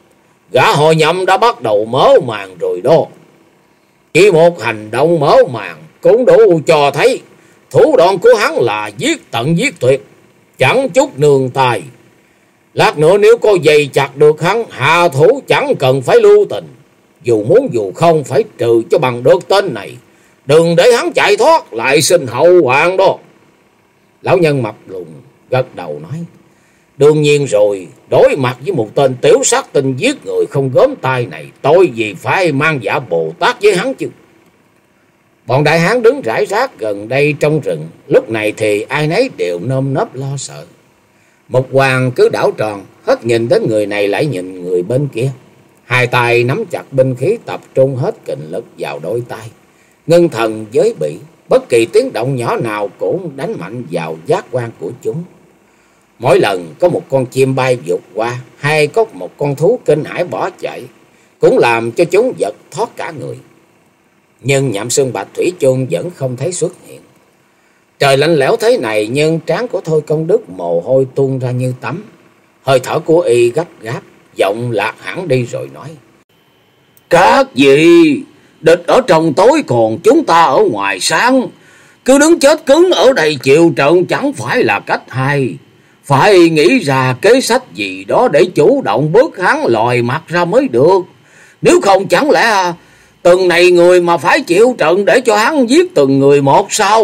B: Gã họ Nhậm đã bắt đầu mở màn rồi đó. Chỉ một hành động mở màn cũng đủ cho thấy thủ đoạn của hắn là giết tận giết tuyệt, chẳng chút nương tay. Lát nữa nếu có dày chặt được hắn, hạ thủ chẳng cần phải lưu tình. Dù muốn dù không phải trừ cho bằng được tên này, đừng để hắn chạy thoát lại sinh hậu hoạn đó. Lão nhân mập lùn gật đầu nói, đương nhiên rồi, đối mặt với một tên tiểu sát tinh giết người không gớm tay này, tôi gì phải mang giả Bồ Tát với hắn chứ. Bọn đại hán đứng rải rác gần đây trong rừng, lúc này thì ai nấy đều nơm nớp lo sợ. Một hoàng cứ đảo tròn, hết nhìn đến người này lại nhìn người bên kia. Hai tay nắm chặt binh khí, tập trung hết kình lực vào đôi tay, ngưng thần giới bị, bất kỳ tiếng động nhỏ nào cũng đánh mạnh vào giác quan của chúng. Mỗi lần có một con chim bay vụt qua, hay có một con thú kinh hãi bỏ chạy, cũng làm cho chúng giật thoát cả người. Nhưng Nhậm Xương Bạch thủy chung vẫn không thấy xuất hiện. Trời lạnh lẽo thế này, nhưng trán của Thôi Công Đức mồ hôi tuôn ra như tắm. Hơi thở của y gấp gáp, giọng lạc hẳn đi rồi nói, các vị, địch ở trong tối còn chúng ta ở ngoài sáng. Cứ đứng chết cứng ở đây chịu trận chẳng phải là cách hay. Phải nghĩ ra kế sách gì đó để chủ động bớt hắn lòi mặt ra mới được. Nếu không chẳng lẽ từng này người mà phải chịu trận để cho hắn giết từng người một sao?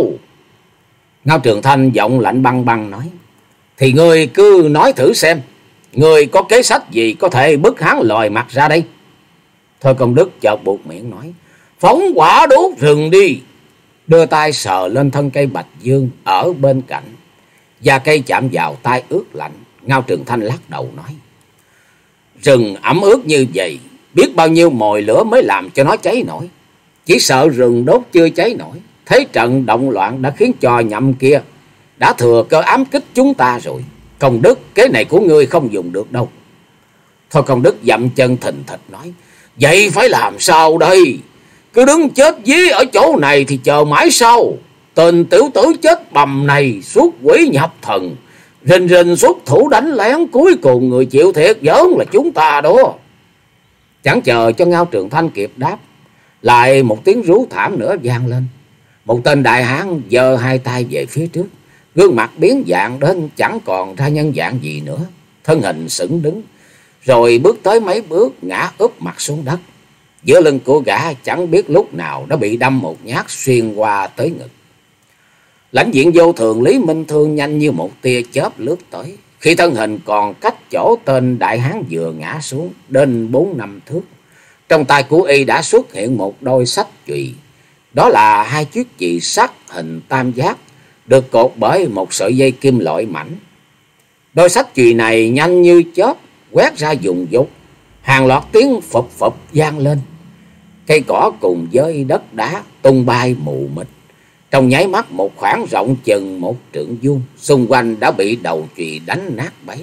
B: Ngao Trường Thanh giọng lạnh băng băng nói, thì ngươi cứ nói thử xem, ngươi có kế sách gì có thể bức hắn lòi mặt ra đây? Thôi Công Đức chợt buột miệng nói, phóng quả đốt rừng đi. Đưa tay sờ lên thân cây bạch dương ở bên cạnh, và cây chạm vào tay ướt lạnh. Ngao Trường Thanh lắc đầu nói, rừng ẩm ướt như vậy, biết bao nhiêu mồi lửa mới làm cho nó cháy nổi. Chỉ sợ rừng đốt chưa cháy nổi, thế trận động loạn đã khiến cho Nhậm kia đã thừa cơ ám kích chúng ta rồi. Công Đức, kế này của ngươi không dùng được đâu. Thôi Công Đức dậm chân thình thịch nói, vậy phải làm sao đây? Cứ đứng chết dí ở chỗ này thì chờ mãi sao? Tên tiểu tử chết bầm này xuất quỷ nhập thần, rình rình xuất thủ đánh lén, cuối cùng người chịu thiệt vớn là chúng ta đó. Chẳng chờ cho Ngao Trường Thanh kịp đáp, lại một tiếng rú thảm nữa vang lên. Một tên đại hán giơ hai tay về phía trước, gương mặt biến dạng đến chẳng còn ra nhân dạng gì nữa, thân hình sững đứng, rồi bước tới mấy bước ngã úp mặt xuống đất. Giữa lưng của gã chẳng biết lúc nào đã bị đâm một nhát xuyên qua tới ngực. Lãnh Diện Vô Thường Lý Minh Thương nhanh như một tia chớp lướt tới, khi thân hình còn cách chỗ tên đại hán vừa ngã xuống đến bốn năm thước. Trong tay của y đã xuất hiện một đôi sách chùy, đó là hai chiếc chùy sắt hình tam giác, được cột bởi một sợi dây kim loại mảnh. Đôi sách chùy này nhanh như chớp quét ra vùng vụt, hàng loạt tiếng phụp phụp vang lên. Cây cỏ cùng với đất đá tung bay mù mịt. Trong nháy mắt, một khoảng rộng chừng một trượng vuông xung quanh đã bị đầu chùy đánh nát bấy.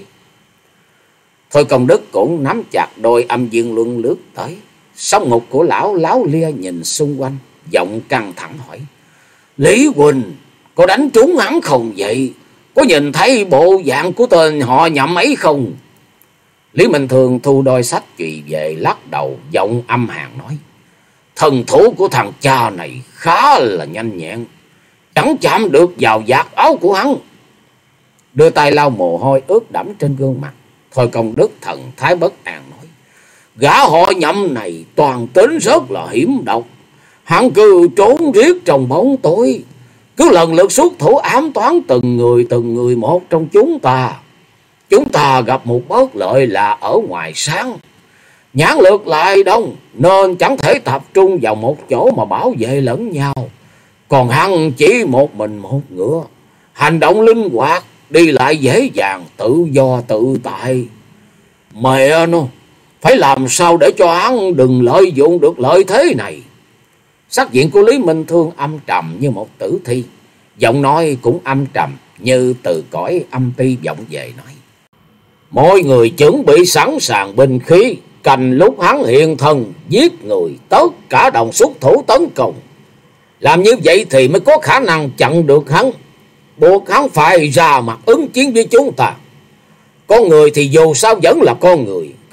B: Thôi Công Đức cũng nắm chặt đôi âm dương luân lướt tới. Song ngục của lão láo lia nhìn xung quanh, giọng căng thẳng hỏi, Lý huynh, có đánh trúng hắn không vậy? Có nhìn thấy bộ dạng của tên họ Nhậm ấy không? Lý Minh Thường thu đôi sách chùy về, lắc đầu, giọng âm hàn nói, thần thủ của thằng cha này khá là nhanh nhẹn, chẳng chạm được vào vạt áo của hắn. Đưa tay lau mồ hôi ướt đẫm trên gương mặt, Thôi Công Đức thần thái bất an nói, gã họ Nhậm này toàn tính rất là hiểm độc. Hắn cứ trốn riết trong bóng tối, cứ lần lượt xuất thủ ám toán từng người từng người một trong chúng ta. Chúng ta gặp một bất lợi là ở ngoài sáng, nhãn lực lại đông, nên chẳng thể tập trung vào một chỗ mà bảo vệ lẫn nhau. Còn hắn chỉ một mình một ngựa, hành động linh hoạt, đi lại dễ dàng, tự do tự tại. Mẹ nó, phải làm sao để cho hắn đừng lợi dụng được lợi thế này? Sắc diện của Lý Minh Thương âm trầm như một tử thi, giọng nói cũng âm trầm như từ cõi âm ti vọng về nói, mọi người chuẩn bị sẵn sàng binh khí, canh lúc hắn hiện thân giết người, tất cả đồng xuất thủ tấn công. Làm như vậy thì mới có khả năng chặn được hắn, buộc hắn phải ra mặt ứng chiến với chúng ta. Con người thì dù sao vẫn là con người,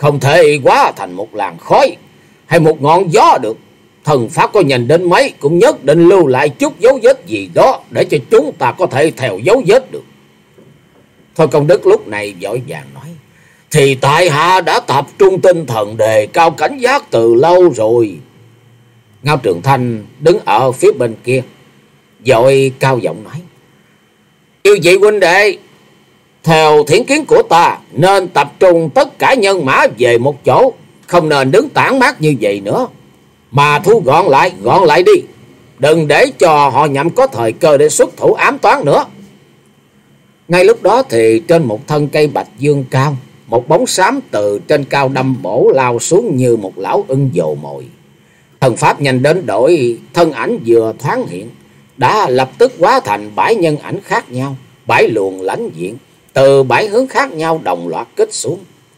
B: không thể hóa thành một làn khói hay một ngọn gió được. Thần pháp có nhanh đến mấy cũng nhất định lưu lại chút dấu vết gì đó để cho chúng ta có thể theo dấu vết được. Thôi Công Đức lúc này vội vàng nói: Thì tại hạ đã tập trung tinh thần đề cao cảnh giác từ lâu rồi. Ngao Trường Thanh đứng ở phía bên kia vội cao giọng nói: Yêu vị huynh đệ, theo thiển kiến của ta nên tập trung tất cả nhân mã về một chỗ, không nên đứng tản mát như vậy nữa, mà thu gọn lại, gọn lại đi, đừng để cho họ nhằm có thời cơ để xuất thủ ám toán nữa. Ngay lúc đó thì trên một thân cây bạch dương cao, một bóng xám từ trên cao đâm bổ lao xuống như một lão ưng dồ mồi. Thần pháp nhanh đến đổi, thân ảnh vừa thoáng hiện đã lập tức hóa thành bảy nhân ảnh khác nhau, bảy luồng lãnh diện từ bảy hướng khác nhau đồng loạt kích xuống.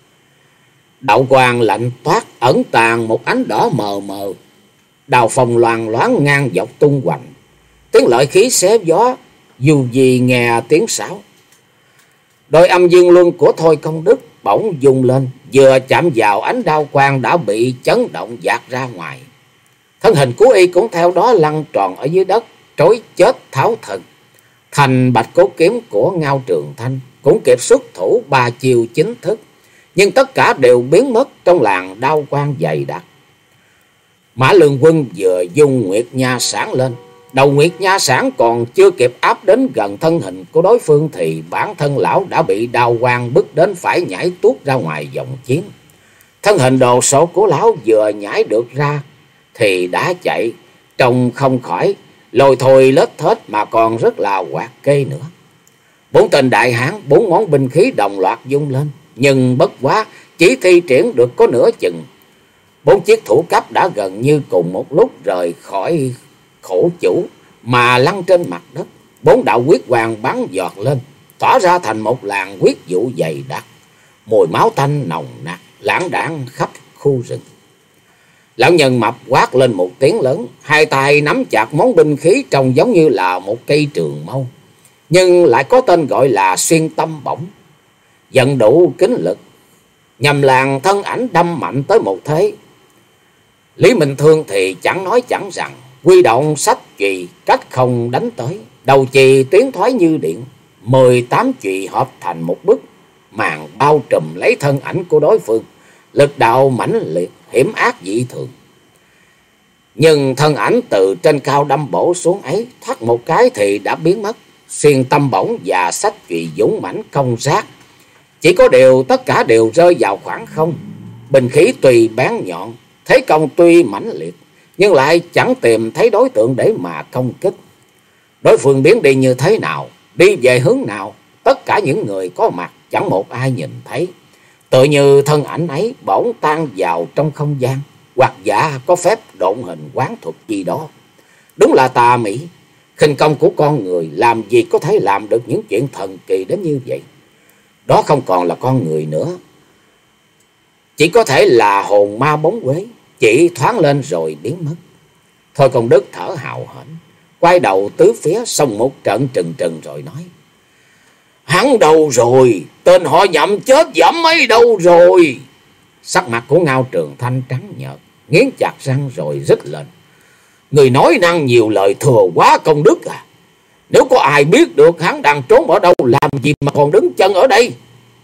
B: Đạo quang lạnh toát ẩn tàng một ánh đỏ mờ mờ, đào phong loàn loáng ngang dọc tung hoành, tiếng lợi khí xé gió, dù gì nghe tiếng sáo. Đôi âm dương luân của Thôi Công Đức bỗng dùng lên, vừa chạm vào ánh đao quang đã bị chấn động dạt ra ngoài. Thân hình của y cũng theo đó lăn tròn ở dưới đất, trối chết tháo thần. Thành bạch cốt kiếm của Ngao Trường Thanh cũng kịp xuất thủ ba chiêu chính thức, nhưng tất cả đều biến mất trong làn đao quang dày đặc. Mã Lương Quân vừa dung Nguyệt Nha Sản lên, đầu Nguyệt Nha Sản còn chưa kịp áp đến gần thân hình của đối phương thì bản thân lão đã bị đao quang bức đến phải nhảy tuốt ra ngoài vòng chiến. Thân hình đồ sộ của lão vừa nhảy được ra thì đã chạy, trông không khỏi lôi thôi lết thết mà còn rất là hoạt kê nữa. Bốn tên đại hán, bốn món binh khí đồng loạt dung lên, nhưng bất quá chỉ thi triển được có nửa chừng. Bốn chiếc thủ cấp đã gần như cùng một lúc rời khỏi khổ chủ mà lăn trên mặt đất. Bốn đạo huyết quang bắn giọt lên, tỏa ra thành một làn huyết vụ dày đặc, mùi máu tanh nồng nặc lãng đãng khắp khu rừng. Lão nhân mập quát lên một tiếng lớn, hai tay nắm chặt món binh khí trông giống như là một cây trường mâu, nhưng lại có tên gọi là xuyên tâm bổng, vận đủ kính lực, nhằm làng thân ảnh đâm mạnh tới một thế. Lý Minh Thương thì chẳng nói chẳng rằng, quy động sách chùy cách không đánh tới, đầu chì tiến thoái như điện, mười tám chùy hợp thành một bức màn bao trùm lấy thân ảnh của đối phương, lực đạo mãnh liệt, hiểm ác dị thường. Nhưng thân ảnh từ trên cao đâm bổ xuống ấy thoát một cái thì đã biến mất. Xuyên tâm bổng và sách chùy dũng mãnh công sát, chỉ có điều tất cả đều rơi vào khoảng không. Bình khí tùy bén nhọn, thế công tuy mãnh liệt, nhưng lại chẳng tìm thấy đối tượng để mà công kích. Đối phương biến đi như thế nào, đi về hướng nào, tất cả những người có mặt chẳng một ai nhìn thấy. Tự như thân ảnh ấy bỗng tan vào trong không gian, hoặc giả có phép độn hình quán thuật gì đó. Đúng là tà mỹ, khinh công của con người làm gì có thể làm được những chuyện thần kỳ đến như vậy. Đó không còn là con người nữa, chỉ có thể là hồn ma bóng quế, chỉ thoáng lên rồi biến mất. Thôi Công Đức thở hào hển, quay đầu tứ phía xông một trận trừng trừng rồi nói: Hắn đâu rồi? Tên họ Nhậm chết dẫm ấy đâu rồi? Sắc mặt của Ngao Trường Thanh trắng nhợt, nghiến chặt răng rồi rít lên: Người nói năng nhiều lời thừa quá Công Đức à! Nếu có ai biết được hắn đang trốn ở đâu, làm gì mà còn đứng chân ở đây?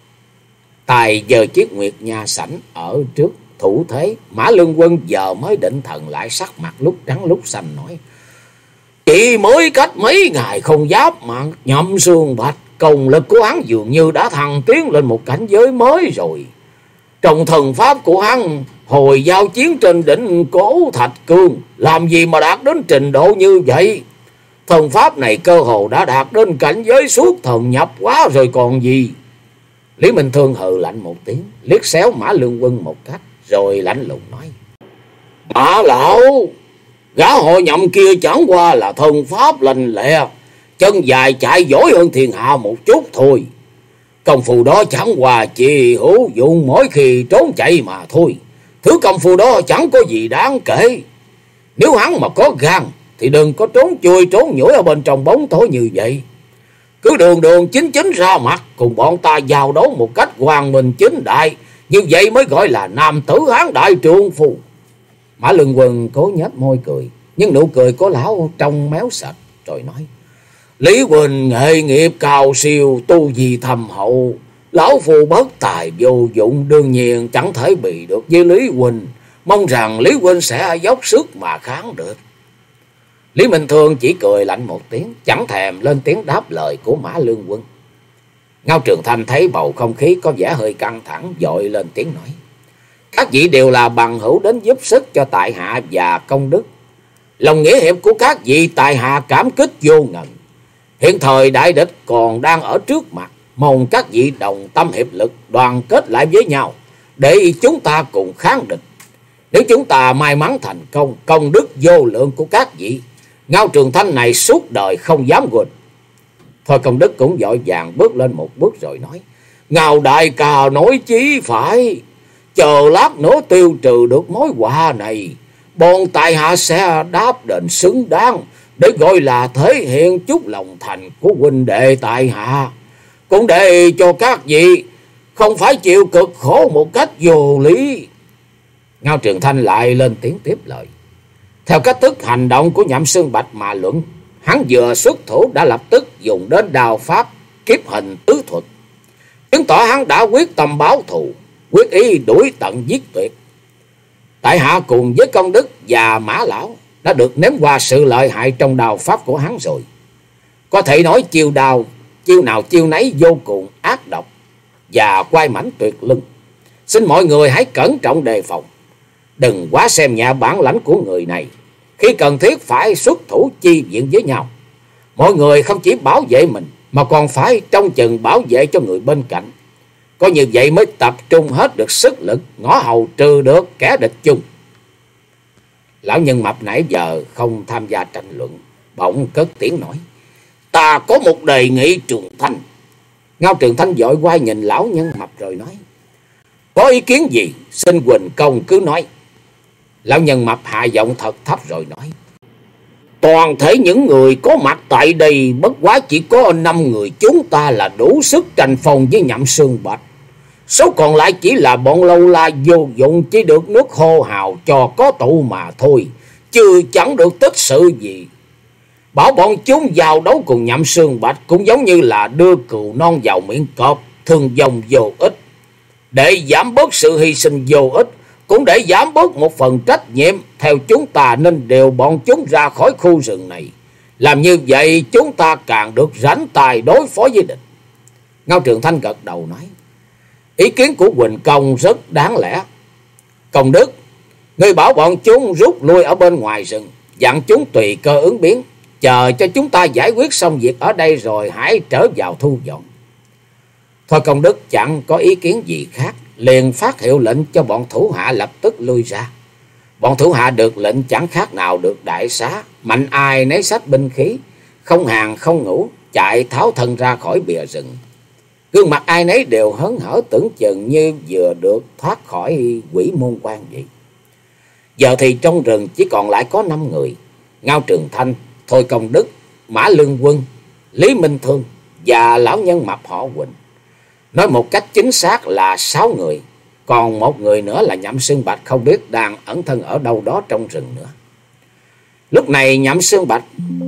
B: Tài giơ chiếc Nguyệt Nha sảnh ở trước thủ thế. Mã Lương Quân giờ mới định thần lại, sắc mặt lúc trắng lúc xanh nói: Chỉ mới cách mấy ngày không giáp mà Nhậm Xương Bạch, công lực của hắn dường như đã thăng tiến lên một cảnh giới mới rồi. Trong thần pháp của hắn hồi giao chiến trên đỉnh Cố Thạch Cương, làm gì mà đạt đến trình độ như vậy? Thần pháp này cơ hồ đã đạt đến cảnh giới suốt thần nhập quá rồi còn gì. Lý Minh Thương hừ lạnh một tiếng, liếc xéo Mã Lương Quân một cách, rồi lạnh lùng nói: Mã lão, gã họ Nhậm kia chẳng qua là thần pháp lành lẹ, chân dài chạy giỏi hơn thiên hạ một chút thôi. Công phu đó chẳng qua chỉ hữu dụng mỗi khi trốn chạy mà thôi. Thứ công phu đó chẳng có gì đáng kể. Nếu hắn mà có gan thì đừng có trốn chui trốn nhủi ở bên trong bóng tối như vậy. Cứ đường đường chính chính ra mặt cùng bọn ta giao đấu một cách hoàn minh chính đại, Như vậy mới gọi là nam tử hán đại trượng phu. Mã Lương Quân cố nhếch môi cười, nhưng nụ cười của lão trông méo sạch, rồi nói: Lý huynh nghệ nghiệp cao siêu, tu vi thâm hậu, lão phu bất tài vô dụng, đương nhiên chẳng thể bị được với Lý huynh. Mong rằng Lý huynh sẽ dốc sức mà kháng được. Lý Minh Thương chỉ cười lạnh một tiếng, chẳng thèm lên tiếng đáp lời của Mã Lương Quân. Ngao Trường Thanh thấy bầu không khí có vẻ hơi căng thẳng, vội lên tiếng nói: Các vị đều là bằng hữu đến giúp sức cho tại hạ và công đức. Lòng nghĩa hiệp của các vị tại hạ cảm kích vô ngần. Hiện thời đại địch còn đang ở trước mặt, mong các vị đồng tâm hiệp lực, đoàn kết lại với nhau để chúng ta cùng kháng địch. Nếu chúng ta may mắn thành công, công đức vô lượng của các vị, Ngao Trường Thanh này suốt đời không dám quên. Thôi Công Đức cũng vội vàng bước lên một bước rồi nói: Ngao đại ca nói chí phải, chờ lát nữa tiêu trừ được mối họa này, bọn tại hạ sẽ đáp đền xứng đáng, để gọi là thể hiện chút lòng thành của huynh đệ tại hạ, cũng để cho các vị không phải chịu cực khổ một cách vô lý. Ngao Trường Thanh lại lên tiếng tiếp lời: Theo cách thức hành động của Nhậm Xương Bạch mà luận, hắn vừa xuất thủ đã lập tức dùng đến đao pháp kiếp hình tứ thuật, chứng tỏ hắn đã quyết tâm báo thù, quyết ý đuổi tận giết tuyệt. Tại hạ cùng với Công Đức và Mã lão đã được nếm qua sự lợi hại trong đao pháp của hắn rồi. Có thể nói chiêu đao chiêu nào chiêu nấy vô cùng ác độc và quai mảnh tuyệt lưng. Xin mọi người hãy cẩn trọng đề phòng, đừng quá xem nhẹ bản lãnh của người này. Khi cần thiết phải xuất thủ chi viện với nhau, mọi người không chỉ bảo vệ mình mà còn phải trông chừng bảo vệ cho người bên cạnh. Có như vậy mới tập trung hết được sức lực, ngõ hầu trừ được kẻ địch chung. Lão nhân mập nãy giờ không tham gia tranh luận, bỗng cất tiếng nói: Ta có một đề nghị Trường Thanh. Ngao Trường Thanh vội quay nhìn lão nhân mập rồi nói: Có ý kiến gì xin huỳnh công cứ nói. Lão nhân mập hạ giọng thật thấp rồi nói: Toàn thể những người có mặt tại đây bất quá chỉ có năm người chúng ta là đủ sức tranh phong với Nhậm Xương Bạch. Số còn lại chỉ là bọn lâu la vô dụng, chỉ được nước hô hào cho có tụ mà thôi, chứ chẳng được tích sự gì. Bảo bọn chúng vào đấu cùng Nhậm Xương Bạch cũng giống như là đưa cừu non vào miệng cọp, thương vong vô ích. Để giảm bớt sự hy sinh vô ích, cũng để giảm bớt một phần trách nhiệm, theo chúng ta nên điều bọn chúng ra khỏi khu rừng này. Làm như vậy chúng ta càng được rảnh tài đối phó với địch. Ngao Trường Thanh gật đầu nói: Ý kiến của Huỳnh Công rất đáng lẽ. Công Đức, ngươi bảo bọn chúng rút lui ở bên ngoài rừng, dặn chúng tùy cơ ứng biến, chờ cho chúng ta giải quyết xong việc ở đây rồi hãy trở vào thu dọn. Thôi Công Đức chẳng có ý kiến gì khác, liền phát hiệu lệnh cho bọn thủ hạ lập tức lui ra. Bọn thủ hạ được lệnh chẳng khác nào được đại xá, mạnh ai nấy xách binh khí, không hàng không ngủ, chạy tháo thân ra khỏi bìa rừng. Gương mặt ai nấy đều hớn hở, tưởng chừng như vừa được thoát khỏi quỷ môn quan vậy. Giờ thì trong rừng chỉ còn lại có năm người: Ngao Trường Thanh, Thôi Công Đức, Mã Lương Quân, Lý Minh Thương và lão nhân mập họ Huỳnh. Nói một cách chính xác là sáu người, còn một người nữa là Nhậm Xương Bạch không biết đang ẩn thân ở đâu đó trong rừng nữa. Lúc này Nhậm Xương Bạch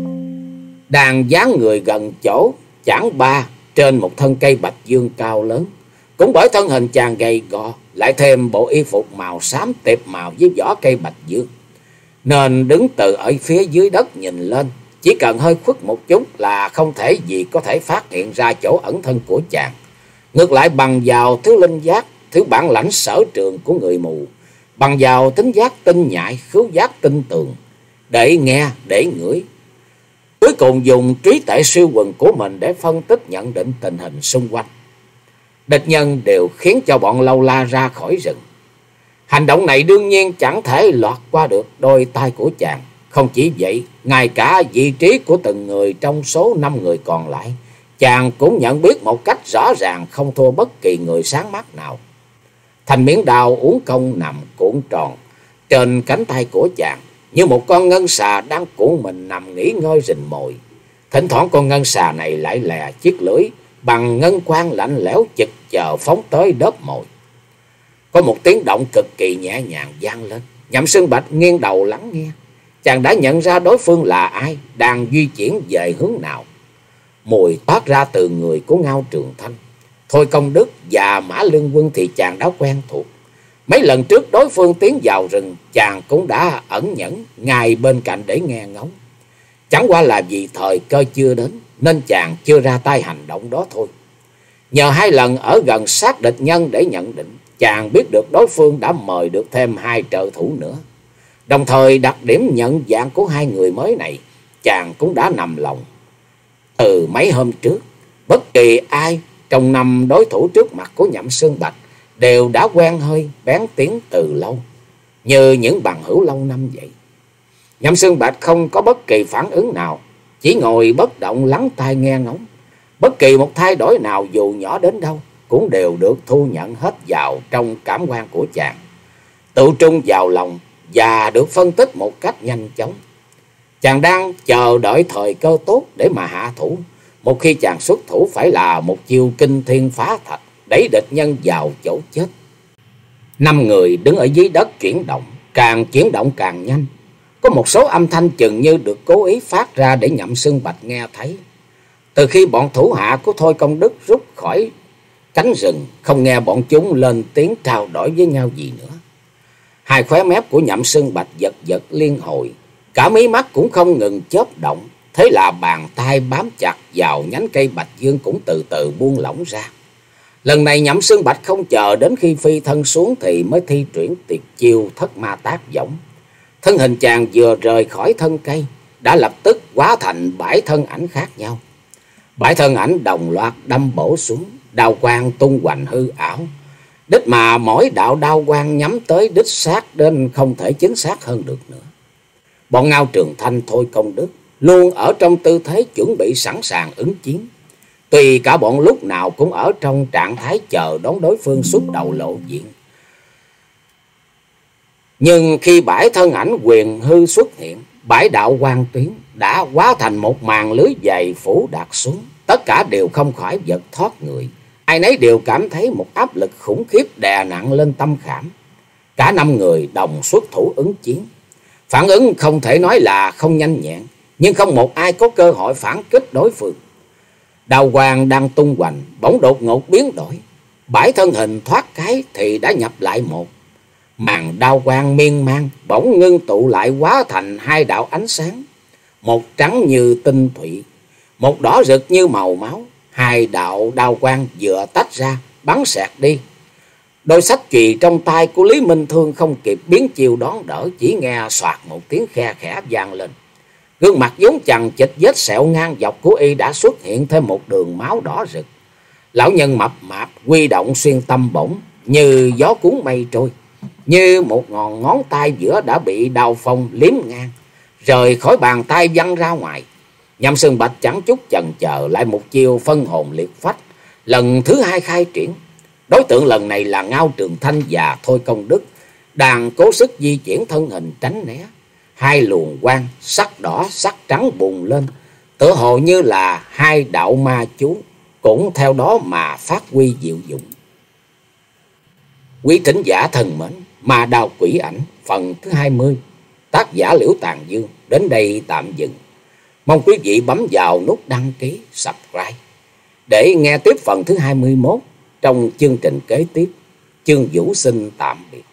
B: đang dáng người gần chỗ chảng ba trên một thân cây bạch dương cao lớn. Cũng bởi thân hình chàng gầy gò, lại thêm bộ y phục màu xám tệp màu với vỏ cây bạch dương, nên đứng từ ở phía dưới đất nhìn lên, chỉ cần hơi khuất một chút là không thể gì có thể phát hiện ra chỗ ẩn thân của chàng. Ngược lại bằng vào thứ linh giác, thứ bản lãnh sở trường của người mù, bằng vào tính giác tinh nhạy, khứu giác tinh tường, để nghe, để ngửi, cuối cùng dùng trí tuệ siêu quần của mình để phân tích nhận định tình hình xung quanh. Địch nhân đều khiến cho bọn lâu la ra khỏi rừng. Hành động này đương nhiên chẳng thể lọt qua được đôi tai của chàng. Không chỉ vậy, ngay cả vị trí của từng người trong số năm người còn lại, chàng cũng nhận biết một cách rõ ràng, không thua bất kỳ người sáng mắt nào. Thành miếng đao uốn cong nằm cuộn tròn trên cánh tay của chàng, như một con ngân xà đang cuộn mình nằm nghỉ ngơi rình mồi. Thỉnh thoảng con ngân xà này lại lè chiếc lưỡi bằng ngân quang lạnh lẽo chực chờ phóng tới đớp mồi. Có một tiếng động cực kỳ nhẹ nhàng vang lên. Nhậm Xương Bạch nghiêng đầu lắng nghe. Chàng đã nhận ra đối phương là ai, đang di chuyển về hướng nào. Mùi toát ra từ người của Ngao Trường Thanh, Thôi Công Đức và Mã Lương Quân thì chàng đã quen thuộc. Mấy lần trước đối phương tiến vào rừng, chàng cũng đã ẩn nhẫn ngay bên cạnh để nghe ngóng. Chẳng qua là vì thời cơ chưa đến nên chàng chưa ra tay hành động đó thôi. Nhờ hai lần ở gần sát địch nhân để nhận định, chàng biết được đối phương đã mời được thêm hai trợ thủ nữa. Đồng thời đặc điểm nhận dạng của hai người mới này, chàng cũng đã nằm lòng. Từ mấy hôm trước, bất kỳ ai trong năm đối thủ trước mặt của Nhậm Xương Bạch đều đã quen hơi bén tiếng từ lâu, như những bằng hữu lâu năm vậy. Nhậm Xương Bạch không có bất kỳ phản ứng nào, chỉ ngồi bất động lắng tai nghe ngóng. Bất kỳ một thay đổi nào dù nhỏ đến đâu cũng đều được thu nhận hết vào trong cảm quan của chàng, tự trung vào lòng và được phân tích một cách nhanh chóng. Chàng đang chờ đợi thời cơ tốt để mà hạ thủ. Một khi chàng xuất thủ phải là một chiêu kinh thiên phá thạch, đẩy địch nhân vào chỗ chết. Năm người đứng ở dưới đất chuyển động, càng chuyển động càng nhanh. Có một số âm thanh chừng như được cố ý phát ra để Nhậm Xương Bạch nghe thấy. Từ khi bọn thủ hạ của Thôi Công Đức rút khỏi cánh rừng, không nghe bọn chúng lên tiếng trao đổi với nhau gì nữa. Hai khóe mép của Nhậm Xương Bạch giật giật liên hồi, cả mí mắt cũng không ngừng chớp động. Thế là bàn tay bám chặt vào nhánh cây bạch dương cũng từ từ buông lỏng ra. Lần này Nhậm Xương Bạch không chờ đến khi phi thân xuống thì mới thi triển tuyệt chiêu thất ma tác võng. Thân hình chàng vừa rời khỏi thân cây đã lập tức hóa thành bảy thân ảnh khác nhau. Bảy thân ảnh đồng loạt đâm bổ xuống, đao quang tung hoành hư ảo. Đích mà mỗi đạo đao quang nhắm tới đích xác nên không thể chính xác hơn được nữa. Bọn Ngao Trường Thanh, Thôi Công Đức luôn ở trong tư thế chuẩn bị sẵn sàng ứng chiến. Tuy cả bọn lúc nào cũng ở trong trạng thái chờ đón đối phương xuất đầu lộ diện, nhưng khi bảy thân ảnh quyền hư xuất hiện, bảy đạo quang tuyến đã hóa thành một màn lưới dày phủ đặt xuống. Tất cả đều không khỏi giật thoát người. Ai nấy đều cảm thấy một áp lực khủng khiếp đè nặng lên tâm khảm. Cả năm người đồng xuất thủ ứng chiến. Phản ứng không thể nói là không nhanh nhẹn, nhưng không một ai có cơ hội phản kích đối phương. Đao quang đang tung hoành bỗng đột ngột biến đổi. Bảy thân hình thoát cái thì đã nhập lại một. Màn đao quang miên man bỗng ngưng tụ lại hóa thành hai đạo ánh sáng. Một trắng như tinh thủy, một đỏ rực như màu máu. Hai đạo đao quang vừa tách ra bắn xẹt đi. Đôi sách chùy trong tay của Lý Minh Thương không kịp biến chiều đón đỡ, chỉ nghe soạt một tiếng khe khẽ vang lên. Gương mặt vốn chằng chịt vết sẹo ngang dọc của y đã xuất hiện thêm một đường máu đỏ rực. Lão nhân mập mạp huy động xuyên tâm bổng như gió cuốn mây trôi, như một ngón ngón tay giữa đã bị đao phong liếm ngang, rời khỏi bàn tay văng ra ngoài. Nhậm Xương Bạch chẳng chút chần chờ lại một chiêu phân hồn liệt phách, lần thứ hai khai triển. Đối tượng lần này là Ngao Trường Thanh và Thôi Công Đức, đang cố sức di chuyển thân hình tránh né. Hai luồng quang sắc đỏ sắc trắng bùng lên, tựa hồ như là hai đạo ma chú, cũng theo đó mà phát huy diệu dụng. Quý thính giả thân mến, Ma Đao Quỷ Ảnh phần thứ hai mươi, tác giả Liễu Tàn Dương đến đây tạm dừng. Mong quý vị bấm vào nút đăng ký, subscribe để nghe tiếp phần thứ hai mươi mốt trong chương trình kế tiếp. Chương Vũ xin tạm biệt.